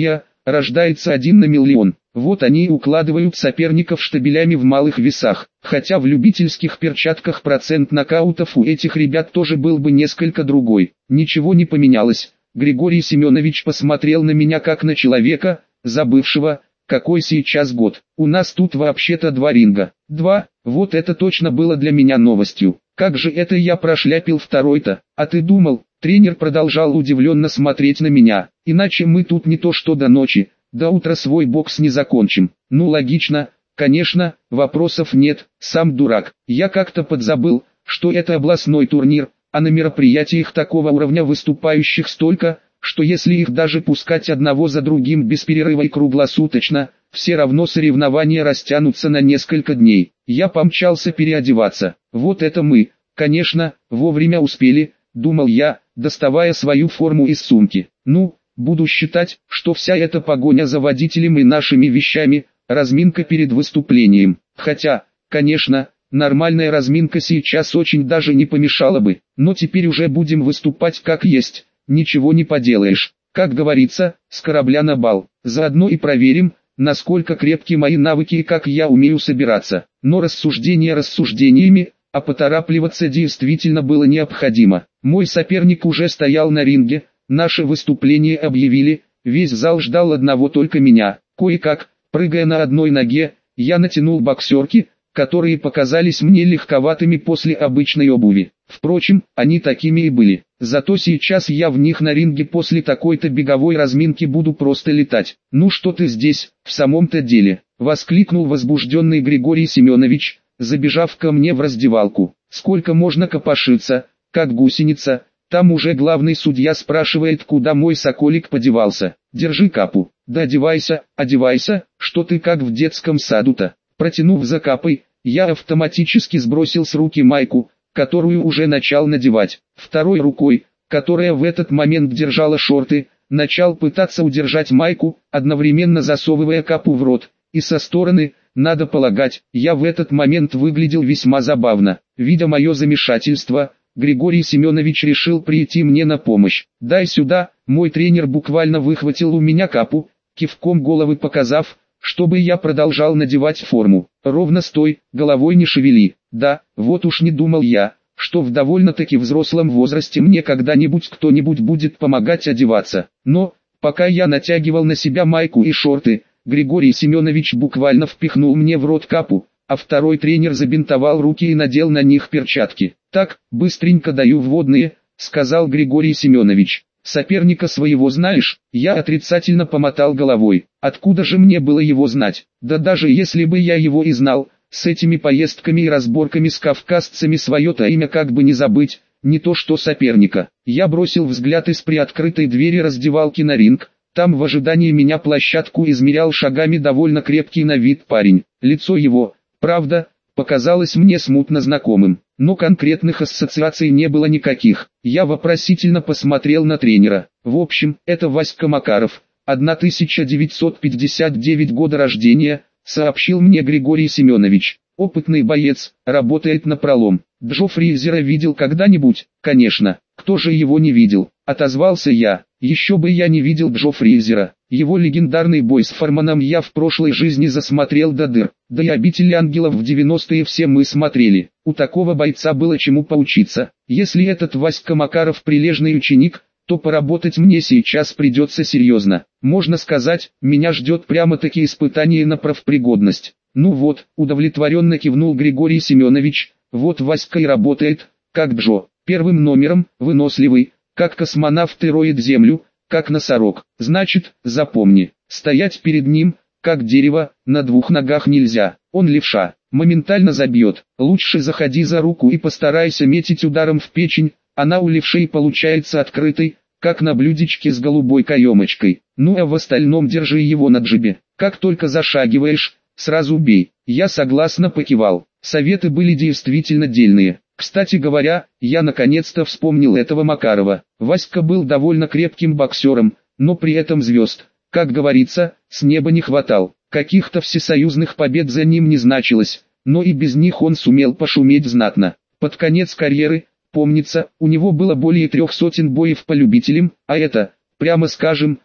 рождается один на миллион. Вот они и укладывают соперников штабелями в малых весах. Хотя в любительских перчатках процент нокаутов у этих ребят тоже был бы несколько другой. Ничего не поменялось. Григорий Семенович посмотрел на меня как на человека, забывшего, какой сейчас год. У нас тут вообще-то два ринга. Два, вот это точно было для меня новостью. Как же это я прошляпил второй-то? А ты думал? Тренер продолжал удивленно смотреть на меня. Иначе мы тут не то что до ночи, до утра свой бокс не закончим. Ну логично, конечно, вопросов нет, сам дурак. Я как-то подзабыл, что это областной турнир, а на мероприятиях такого уровня выступающих столько, что если их даже пускать одного за другим без перерыва и круглосуточно, все равно соревнования растянутся на несколько дней. Я помчался переодеваться. Вот это мы, конечно, вовремя успели, думал я, доставая свою форму из сумки. Ну, буду считать, что вся эта погоня за водителем и нашими вещами – разминка перед выступлением. Хотя, конечно, нормальная разминка сейчас очень даже не помешала бы. Но теперь уже будем выступать как есть, ничего не поделаешь. Как говорится, с корабля на бал. Заодно и проверим, насколько крепки мои навыки и как я умею собираться. Но рассуждения рассуждениями, а поторапливаться действительно было необходимо. Мой соперник уже стоял на ринге, наше выступление объявили, весь зал ждал одного только меня. Кое-как, прыгая на одной ноге, я натянул боксерки, которые показались мне легковатыми после обычной обуви. Впрочем, они такими и были. Зато сейчас я в них на ринге после такой-то беговой разминки буду просто летать. «Ну что ты здесь, в самом-то деле?» — воскликнул возбужденный Григорий Семенович, забежав ко мне в раздевалку. «Сколько можно копошиться, как гусеница? Там уже главный судья спрашивает, куда мой соколик подевался. Держи капу, да одевайся, одевайся, что ты как в детском саду-то». Протянув за капой, я автоматически сбросил с руки майку, которую уже начал надевать. Второй рукой, которая в этот момент держала шорты, начал пытаться удержать майку, одновременно засовывая капу в рот. И со стороны, надо полагать, я в этот момент выглядел весьма забавно. Видя мое замешательство, Григорий Семенович решил прийти мне на помощь. «Дай сюда», мой тренер буквально выхватил у меня капу, кивком головы показав, чтобы я продолжал надевать форму. «Ровно стой, головой не шевели». Да, вот уж не думал я, что в довольно-таки взрослом возрасте мне когда-нибудь кто-нибудь будет помогать одеваться. Но, пока я натягивал на себя майку и шорты, Григорий Семенович буквально впихнул мне в рот капу, а второй тренер забинтовал руки и надел на них перчатки. «Так, быстренько даю вводные», — сказал Григорий Семенович. «Соперника своего знаешь?» Я отрицательно помотал головой. Откуда же мне было его знать? Да даже если бы я его и знал, с этими поездками и разборками с кавказцами свое-то имя как бы не забыть, не то что соперника. Я бросил взгляд из приоткрытой двери раздевалки на ринг. Там в ожидании меня площадку измерял шагами довольно крепкий на вид парень. Лицо его, правда, показалось мне смутно знакомым, но конкретных ассоциаций не было никаких. Я вопросительно посмотрел на тренера. В общем, это Васька Макаров, тысяча девятьсот пятьдесят девятого года рождения, сообщил мне Григорий Семенович. Опытный боец, работает напролом. Джо Фризера видел когда-нибудь? Конечно, кто же его не видел? Отозвался я. Еще бы я не видел Джо Фризера. Его легендарный бой с Форманом я в прошлой жизни засмотрел до дыр. Да и «Обитель ангелов» в девяностые все мы смотрели. У такого бойца было чему поучиться. Если этот Васька Макаров прилежный ученик, то поработать мне сейчас придется серьезно. Можно сказать, меня ждет прямо-таки испытание на профпригодность. Ну вот, удовлетворенно кивнул Григорий Семенович, вот Васька и работает, как Джо, первым номером, выносливый, как космонавт и роет землю, как носорог. Значит, запомни, стоять перед ним, как дерево, на двух ногах нельзя, он левша, моментально забьет. Лучше заходи за руку и постарайся метить ударом в печень, она у левшей получается открытой, как на блюдечке с голубой каемочкой. Ну а в остальном держи его на джибе. Как только зашагиваешь, сразу бей. Я согласно покивал. Советы были действительно дельные. Кстати говоря, я наконец-то вспомнил этого Макарова. Васька был довольно крепким боксером, но при этом звезд, как говорится, с неба не хватал. Каких-то всесоюзных побед за ним не значилось, но и без них он сумел пошуметь знатно. Под конец карьеры, помнится, у него было более трех сотен боев по любителям, а это, прямо скажем,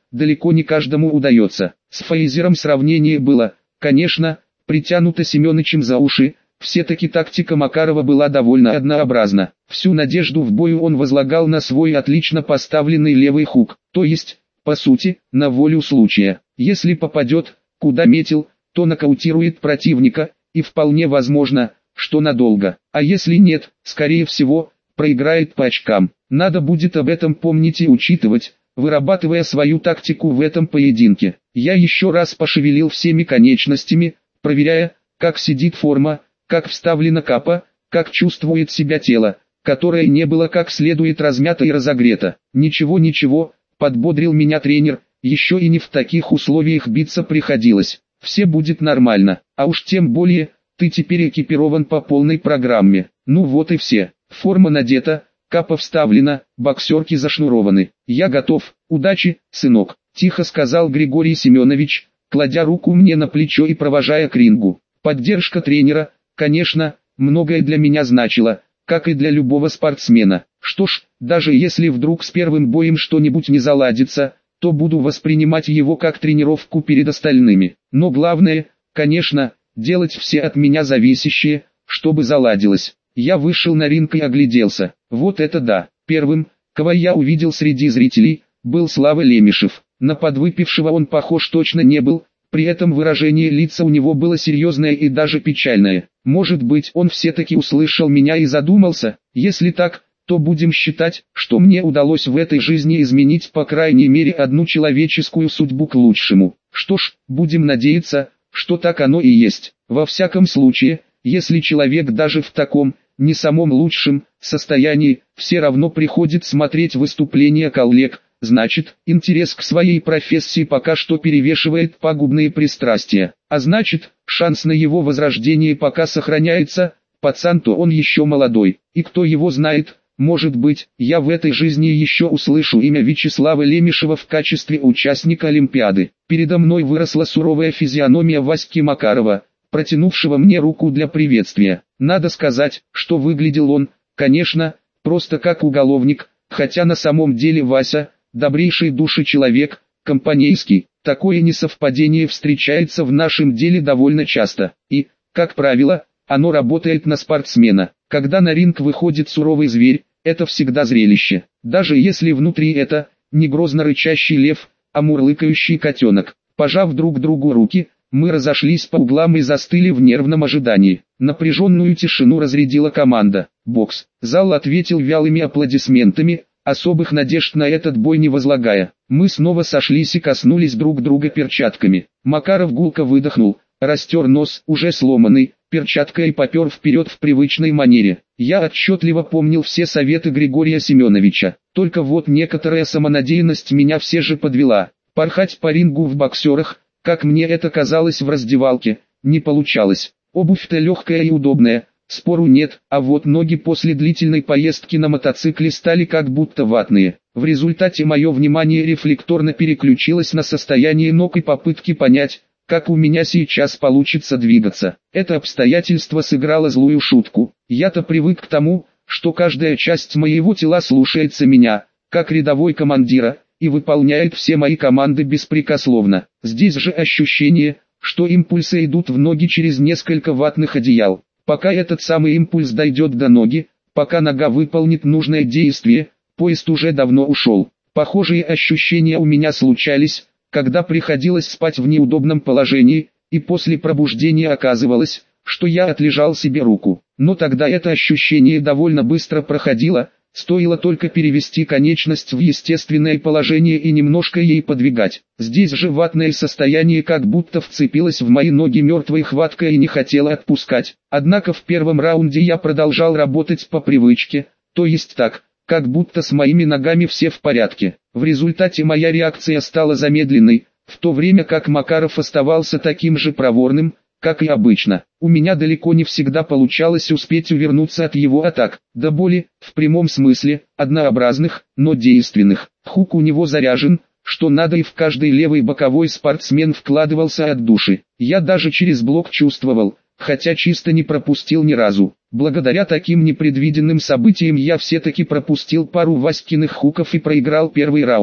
далеко не каждому удается. С Фейзером сравнение было, конечно, притянуто Семёнычем за уши. Все-таки тактика Макарова была довольно однообразна. Всю надежду в бою он возлагал на свой отлично поставленный левый хук, то есть, по сути, на волю случая. Если попадет, куда метил, то нокаутирует противника, и вполне возможно, что надолго. А если нет, скорее всего, проиграет по очкам. Надо будет об этом помнить и учитывать, вырабатывая свою тактику в этом поединке. Я еще раз пошевелил всеми конечностями, проверяя, как сидит форма, как вставлена капа, как чувствует себя тело, которое не было как следует размято и разогрето. Ничего-ничего, подбодрил меня тренер, еще и не в таких условиях биться приходилось. Все будет нормально, а уж тем более, ты теперь экипирован по полной программе. Ну вот и все. Форма надета, капа вставлена, боксерки зашнурованы. Я готов, удачи, сынок, тихо сказал Григорий Семенович, кладя руку мне на плечо и провожая к рингу. Поддержка тренера, конечно, многое для меня значило, как и для любого спортсмена. Что ж, даже если вдруг с первым боем что-нибудь не заладится, то буду воспринимать его как тренировку перед остальными. Но главное, конечно, делать все от меня зависящее, чтобы заладилось. Я вышел на ринг и огляделся. Вот это да. Первым, кого я увидел среди зрителей, был Слава Лемешев. На подвыпившего он похож точно не был. При этом выражение лица у него было серьезное и даже печальное. Может быть, он все-таки услышал меня и задумался. Если так, то будем считать, что мне удалось в этой жизни изменить по крайней мере одну человеческую судьбу к лучшему. Что ж, будем надеяться, что так оно и есть. Во всяком случае, если человек даже в таком, не самом лучшем, состоянии, все равно приходит смотреть выступления коллег, значит, интерес к своей профессии пока что перевешивает пагубные пристрастия. А значит, шанс на его возрождение пока сохраняется, пацан-то он еще молодой, и кто его знает, может быть, я в этой жизни еще услышу имя Вячеслава Лемешева в качестве участника Олимпиады. Передо мной выросла суровая физиономия Васьки Макарова, протянувшего мне руку для приветствия. Надо сказать, что выглядел он, конечно, просто как уголовник, хотя на самом деле Вася, добрейший души человек, компанейский. Такое несовпадение встречается в нашем деле довольно часто, и, как правило, оно работает на спортсмена. Когда на ринг выходит суровый зверь, это всегда зрелище, даже если внутри это не грозно рычащий лев, а мурлыкающий котенок. Пожав друг другу руки, мы разошлись по углам и застыли в нервном ожидании. Напряженную тишину разрядила команда. Бокс. Зал ответил вялыми аплодисментами, особых надежд на этот бой не возлагая. Мы снова сошлись и коснулись друг друга перчатками. Макаров гулко выдохнул, растер нос, уже сломанный, перчаткой и попер вперед в привычной манере. Я отчетливо помнил все советы Григория Семеновича. Только вот некоторая самонадеянность меня все же подвела. Порхать по рингу в боксерах, как мне это казалось в раздевалке, не получалось. Обувь-то легкая и удобная, спору нет, а вот ноги после длительной поездки на мотоцикле стали как будто ватные. В результате мое внимание рефлекторно переключилось на состояние ног и попытки понять, как у меня сейчас получится двигаться. Это обстоятельство сыграло злую шутку. Я-то привык к тому, что каждая часть моего тела слушается меня, как рядовой командира, и выполняет все мои команды беспрекословно. Здесь же ощущение, что импульсы идут в ноги через несколько ватных одеял. Пока этот самый импульс дойдет до ноги, пока нога выполнит нужное действие, поезд уже давно ушел. Похожие ощущения у меня случались, когда приходилось спать в неудобном положении, и после пробуждения оказывалось, что я отлежал себе руку. Но тогда это ощущение довольно быстро проходило, стоило только перевести конечность в естественное положение и немножко ей подвигать. Здесь же ватное состояние как будто вцепилось в мои ноги мертвой хваткой и не хотело отпускать. Однако в первом раунде я продолжал работать по привычке, то есть так, как будто с моими ногами все в порядке. В результате моя реакция стала замедленной, в то время как Макаров оставался таким же проворным, как и обычно. У меня далеко не всегда получалось успеть увернуться от его атак, до боли, в прямом смысле, однообразных, но действенных. Хук у него заряжен, что надо, и в каждый левый боковой спортсмен вкладывался от души. Я даже через блок чувствовал, хотя чисто не пропустил ни разу. Благодаря таким непредвиденным событиям я все-таки пропустил пару Васькиных хуков и проиграл первый раунд.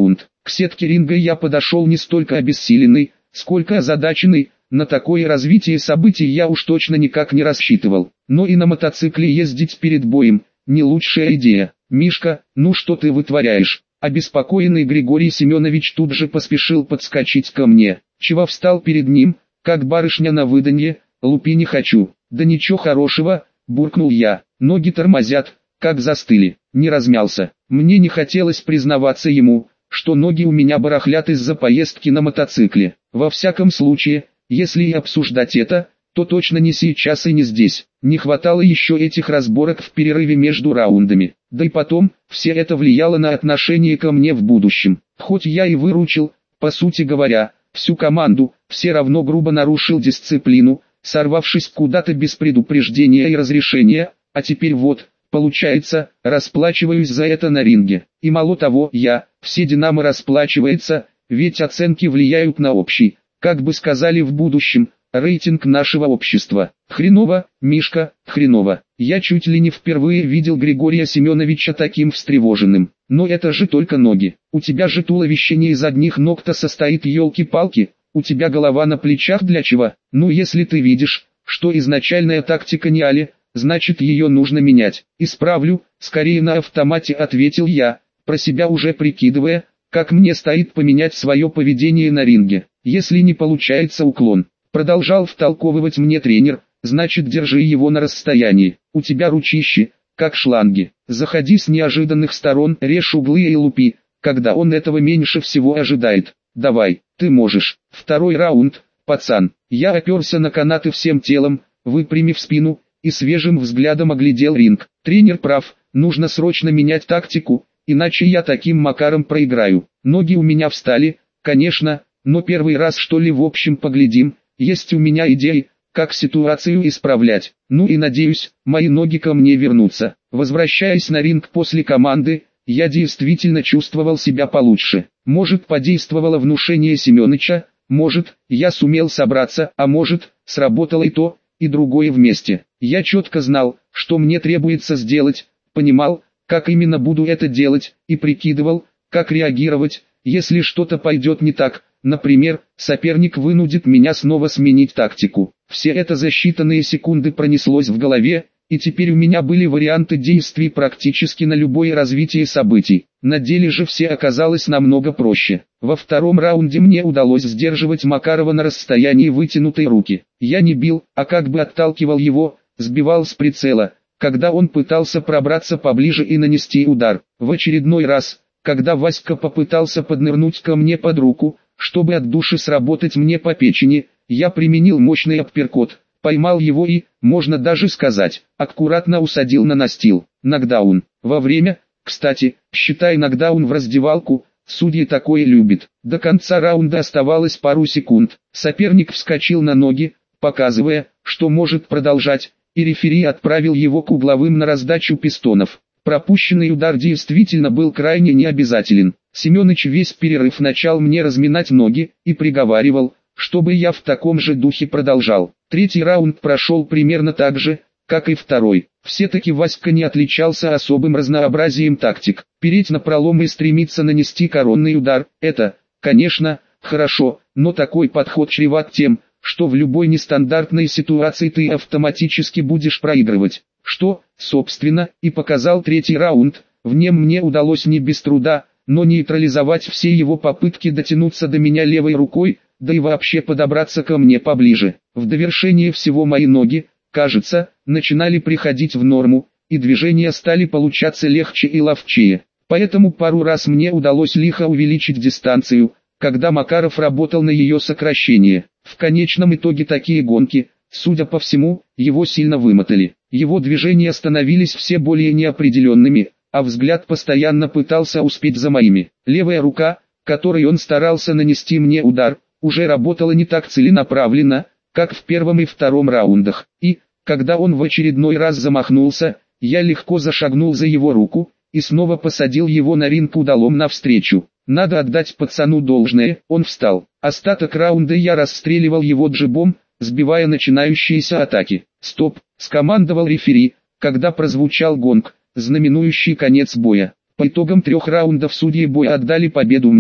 К сетке ринга я подошел не столько обессиленный, сколько озадаченный. На такое развитие событий я уж точно никак не рассчитывал. Но и на мотоцикле ездить перед боем – не лучшая идея. «Мишка, ну что ты вытворяешь?» Обеспокоенный Григорий Семенович тут же поспешил подскочить ко мне. Чего встал перед ним, как барышня на выданье, лупи не хочу. Да ничего хорошего, буркнул я. Ноги тормозят, как застыли, не размялся. Мне не хотелось признаваться ему, что ноги у меня барахлят из-за поездки на мотоцикле. Во всяком случае, если и обсуждать это, то точно не сейчас и не здесь. Не хватало еще этих разборок в перерыве между раундами. Да и потом, все это влияло на отношение ко мне в будущем. Хоть я и выручил, по сути говоря, всю команду, все равно грубо нарушил дисциплину, сорвавшись куда-то без предупреждения и разрешения, а теперь вот, получается, расплачиваюсь за это на ринге. И мало того, я, все Динамо расплачивается, ведь оценки влияют на общий, как бы сказали в будущем, рейтинг нашего общества. Хреново, Мишка, хреново. Я чуть ли не впервые видел Григория Семеновича таким встревоженным. Но это же только ноги. У тебя же туловище не из одних ног-то состоит, елки-палки. У тебя голова на плечах для чего? Ну если ты видишь, что изначальная тактика не али, значит ее нужно менять. Исправлю, скорее на автомате ответил я, про себя уже прикидывая, как мне стоит поменять свое поведение на ринге. Если не получается уклон, продолжал втолковывать мне тренер, значит держи его на расстоянии. У тебя ручищи, как шланги. Заходи с неожиданных сторон, режь углы и лупи, когда он этого меньше всего ожидает. Давай, ты можешь. Второй раунд, пацан. Я оперся на канаты всем телом, выпрямив спину, и свежим взглядом оглядел ринг. Тренер прав, нужно срочно менять тактику, иначе я таким макаром проиграю. Ноги у меня встали, конечно, но первый раз что ли в общем поглядим. Есть у меня идеи, как ситуацию исправлять. Ну и надеюсь, мои ноги ко мне вернутся. Возвращаясь на ринг после команды, я действительно чувствовал себя получше. Может, подействовало внушение Семёныча, может, я сумел собраться, а может, сработало и то, и другое вместе. Я четко знал, что мне требуется сделать, понимал, как именно буду это делать, и прикидывал, как реагировать, если что-то пойдет не так. Например, соперник вынудит меня снова сменить тактику. Все это за считанные секунды пронеслось в голове, и теперь у меня были варианты действий практически на любое развитие событий. На деле же все оказалось намного проще. Во втором раунде мне удалось сдерживать Макарова на расстоянии вытянутой руки. Я не бил, а как бы отталкивал его, сбивал с прицела, когда он пытался пробраться поближе и нанести удар. В очередной раз, когда Васька попытался поднырнуть ко мне под руку, чтобы от души сработать мне по печени, я применил мощный апперкот, поймал его и, можно даже сказать, аккуратно усадил на настил. Нокдаун. Во время, кстати, считай нокдаун в раздевалку, судьи такое любят. До конца раунда оставалось пару секунд. Соперник вскочил на ноги, показывая, что может продолжать, и рефери отправил его к угловым на раздачу пистонов. Пропущенный удар действительно был крайне необязателен. Семёныч весь перерыв начал мне разминать ноги и приговаривал, чтобы я в таком же духе продолжал. Третий раунд прошел примерно так же, как и второй. Все-таки Васька не отличался особым разнообразием тактик. Переть напролом и стремиться нанести коронный удар – это, конечно, хорошо, но такой подход чреват тем, что в любой нестандартной ситуации ты автоматически будешь проигрывать. Что, собственно, и показал третий раунд. В нем мне удалось не без труда, но нейтрализовать все его попытки дотянуться до меня левой рукой, да и вообще подобраться ко мне поближе. В довершение всего мои ноги, кажется, начинали приходить в норму, и движения стали получаться легче и ловчее. Поэтому пару раз мне удалось лихо увеличить дистанцию, когда Макаров работал на ее сокращение. В конечном итоге такие гонки, судя по всему, его сильно вымотали. Его движения становились все более неопределенными, а взгляд постоянно пытался успеть за моими. Левая рука, которой он старался нанести мне удар, уже работала не так целенаправленно, как в первом и втором раундах. И, когда он в очередной раз замахнулся, я легко зашагнул за его руку, и снова посадил его на ринг удалом навстречу. Надо отдать пацану должное, он встал. Остаток раунда я расстреливал его джебом, сбивая начинающиеся атаки. «Стоп!» – скомандовал рефери, когда прозвучал гонг, знаменующий конец боя. По итогам трех раундов судьи боя отдали победу мне.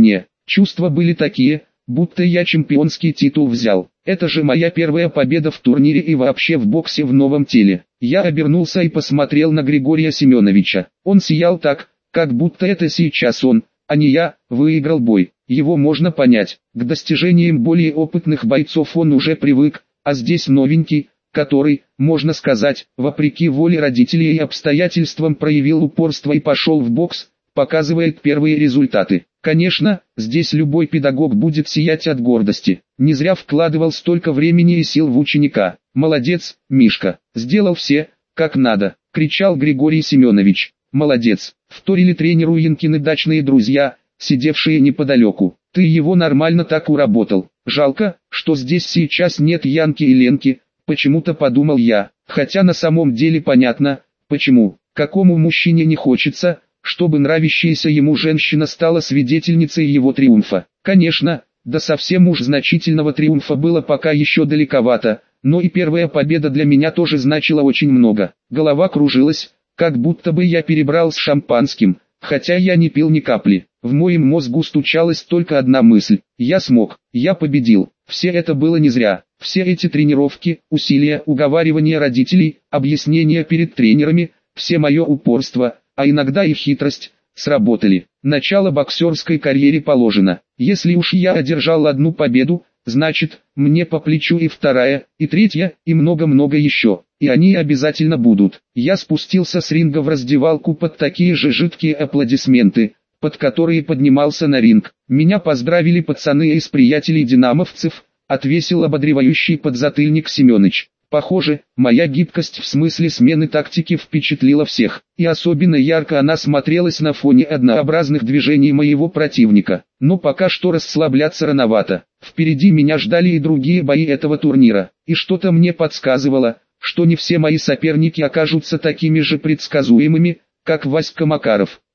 Чувства были такие, будто я чемпионский титул взял. Это же моя первая победа в турнире и вообще в боксе в новом теле. Я обернулся и посмотрел на Григория Семеновича. Он сиял так, как будто это сейчас он, а не я, выиграл бой. Его можно понять. К достижениям более опытных бойцов он уже привык, а здесь новенький, который, можно сказать, вопреки воле родителей и обстоятельствам проявил упорство и пошел в бокс, показывает первые результаты. Конечно, здесь любой педагог будет сиять от гордости. Не зря вкладывал столько времени и сил в ученика. «Молодец, Мишка, сделал все, как надо», — кричал Григорий Семенович. «Молодец», — вторили тренеру Янкины дачные друзья, сидевшие неподалеку. «Ты его нормально так уработал. Жалко, что здесь сейчас нет Янки и Ленки», — почему-то подумал я. Хотя на самом деле понятно, почему. Какому мужчине не хочется, чтобы нравящаяся ему женщина стала свидетельницей его триумфа. Конечно, до совсем уж значительного триумфа было пока еще далековато, но и первая победа для меня тоже значила очень много. Голова кружилась, как будто бы я перебрал с шампанским, хотя я не пил ни капли. В моем мозгу стучалась только одна мысль: я смог, я победил. Все это было не зря. Все эти тренировки, усилия, уговаривания родителей, объяснения перед тренерами, все мое упорство, а иногда и хитрость, сработали. Начало боксерской карьере положено. Если уж я одержал одну победу, значит, мне по плечу и вторая, и третья, и много-много еще. И они обязательно будут. Я спустился с ринга в раздевалку под такие же жидкие аплодисменты, под которые поднимался на ринг. Меня поздравили пацаны из приятелей-динамовцев, отвесил ободревающий подзатыльник Семёныч. Похоже, моя гибкость в смысле смены тактики впечатлила всех, и особенно ярко она смотрелась на фоне однообразных движений моего противника. Но пока что расслабляться рановато. Впереди меня ждали и другие бои этого турнира, и что-то мне подсказывало, что не все мои соперники окажутся такими же предсказуемыми, как Васька Макаров.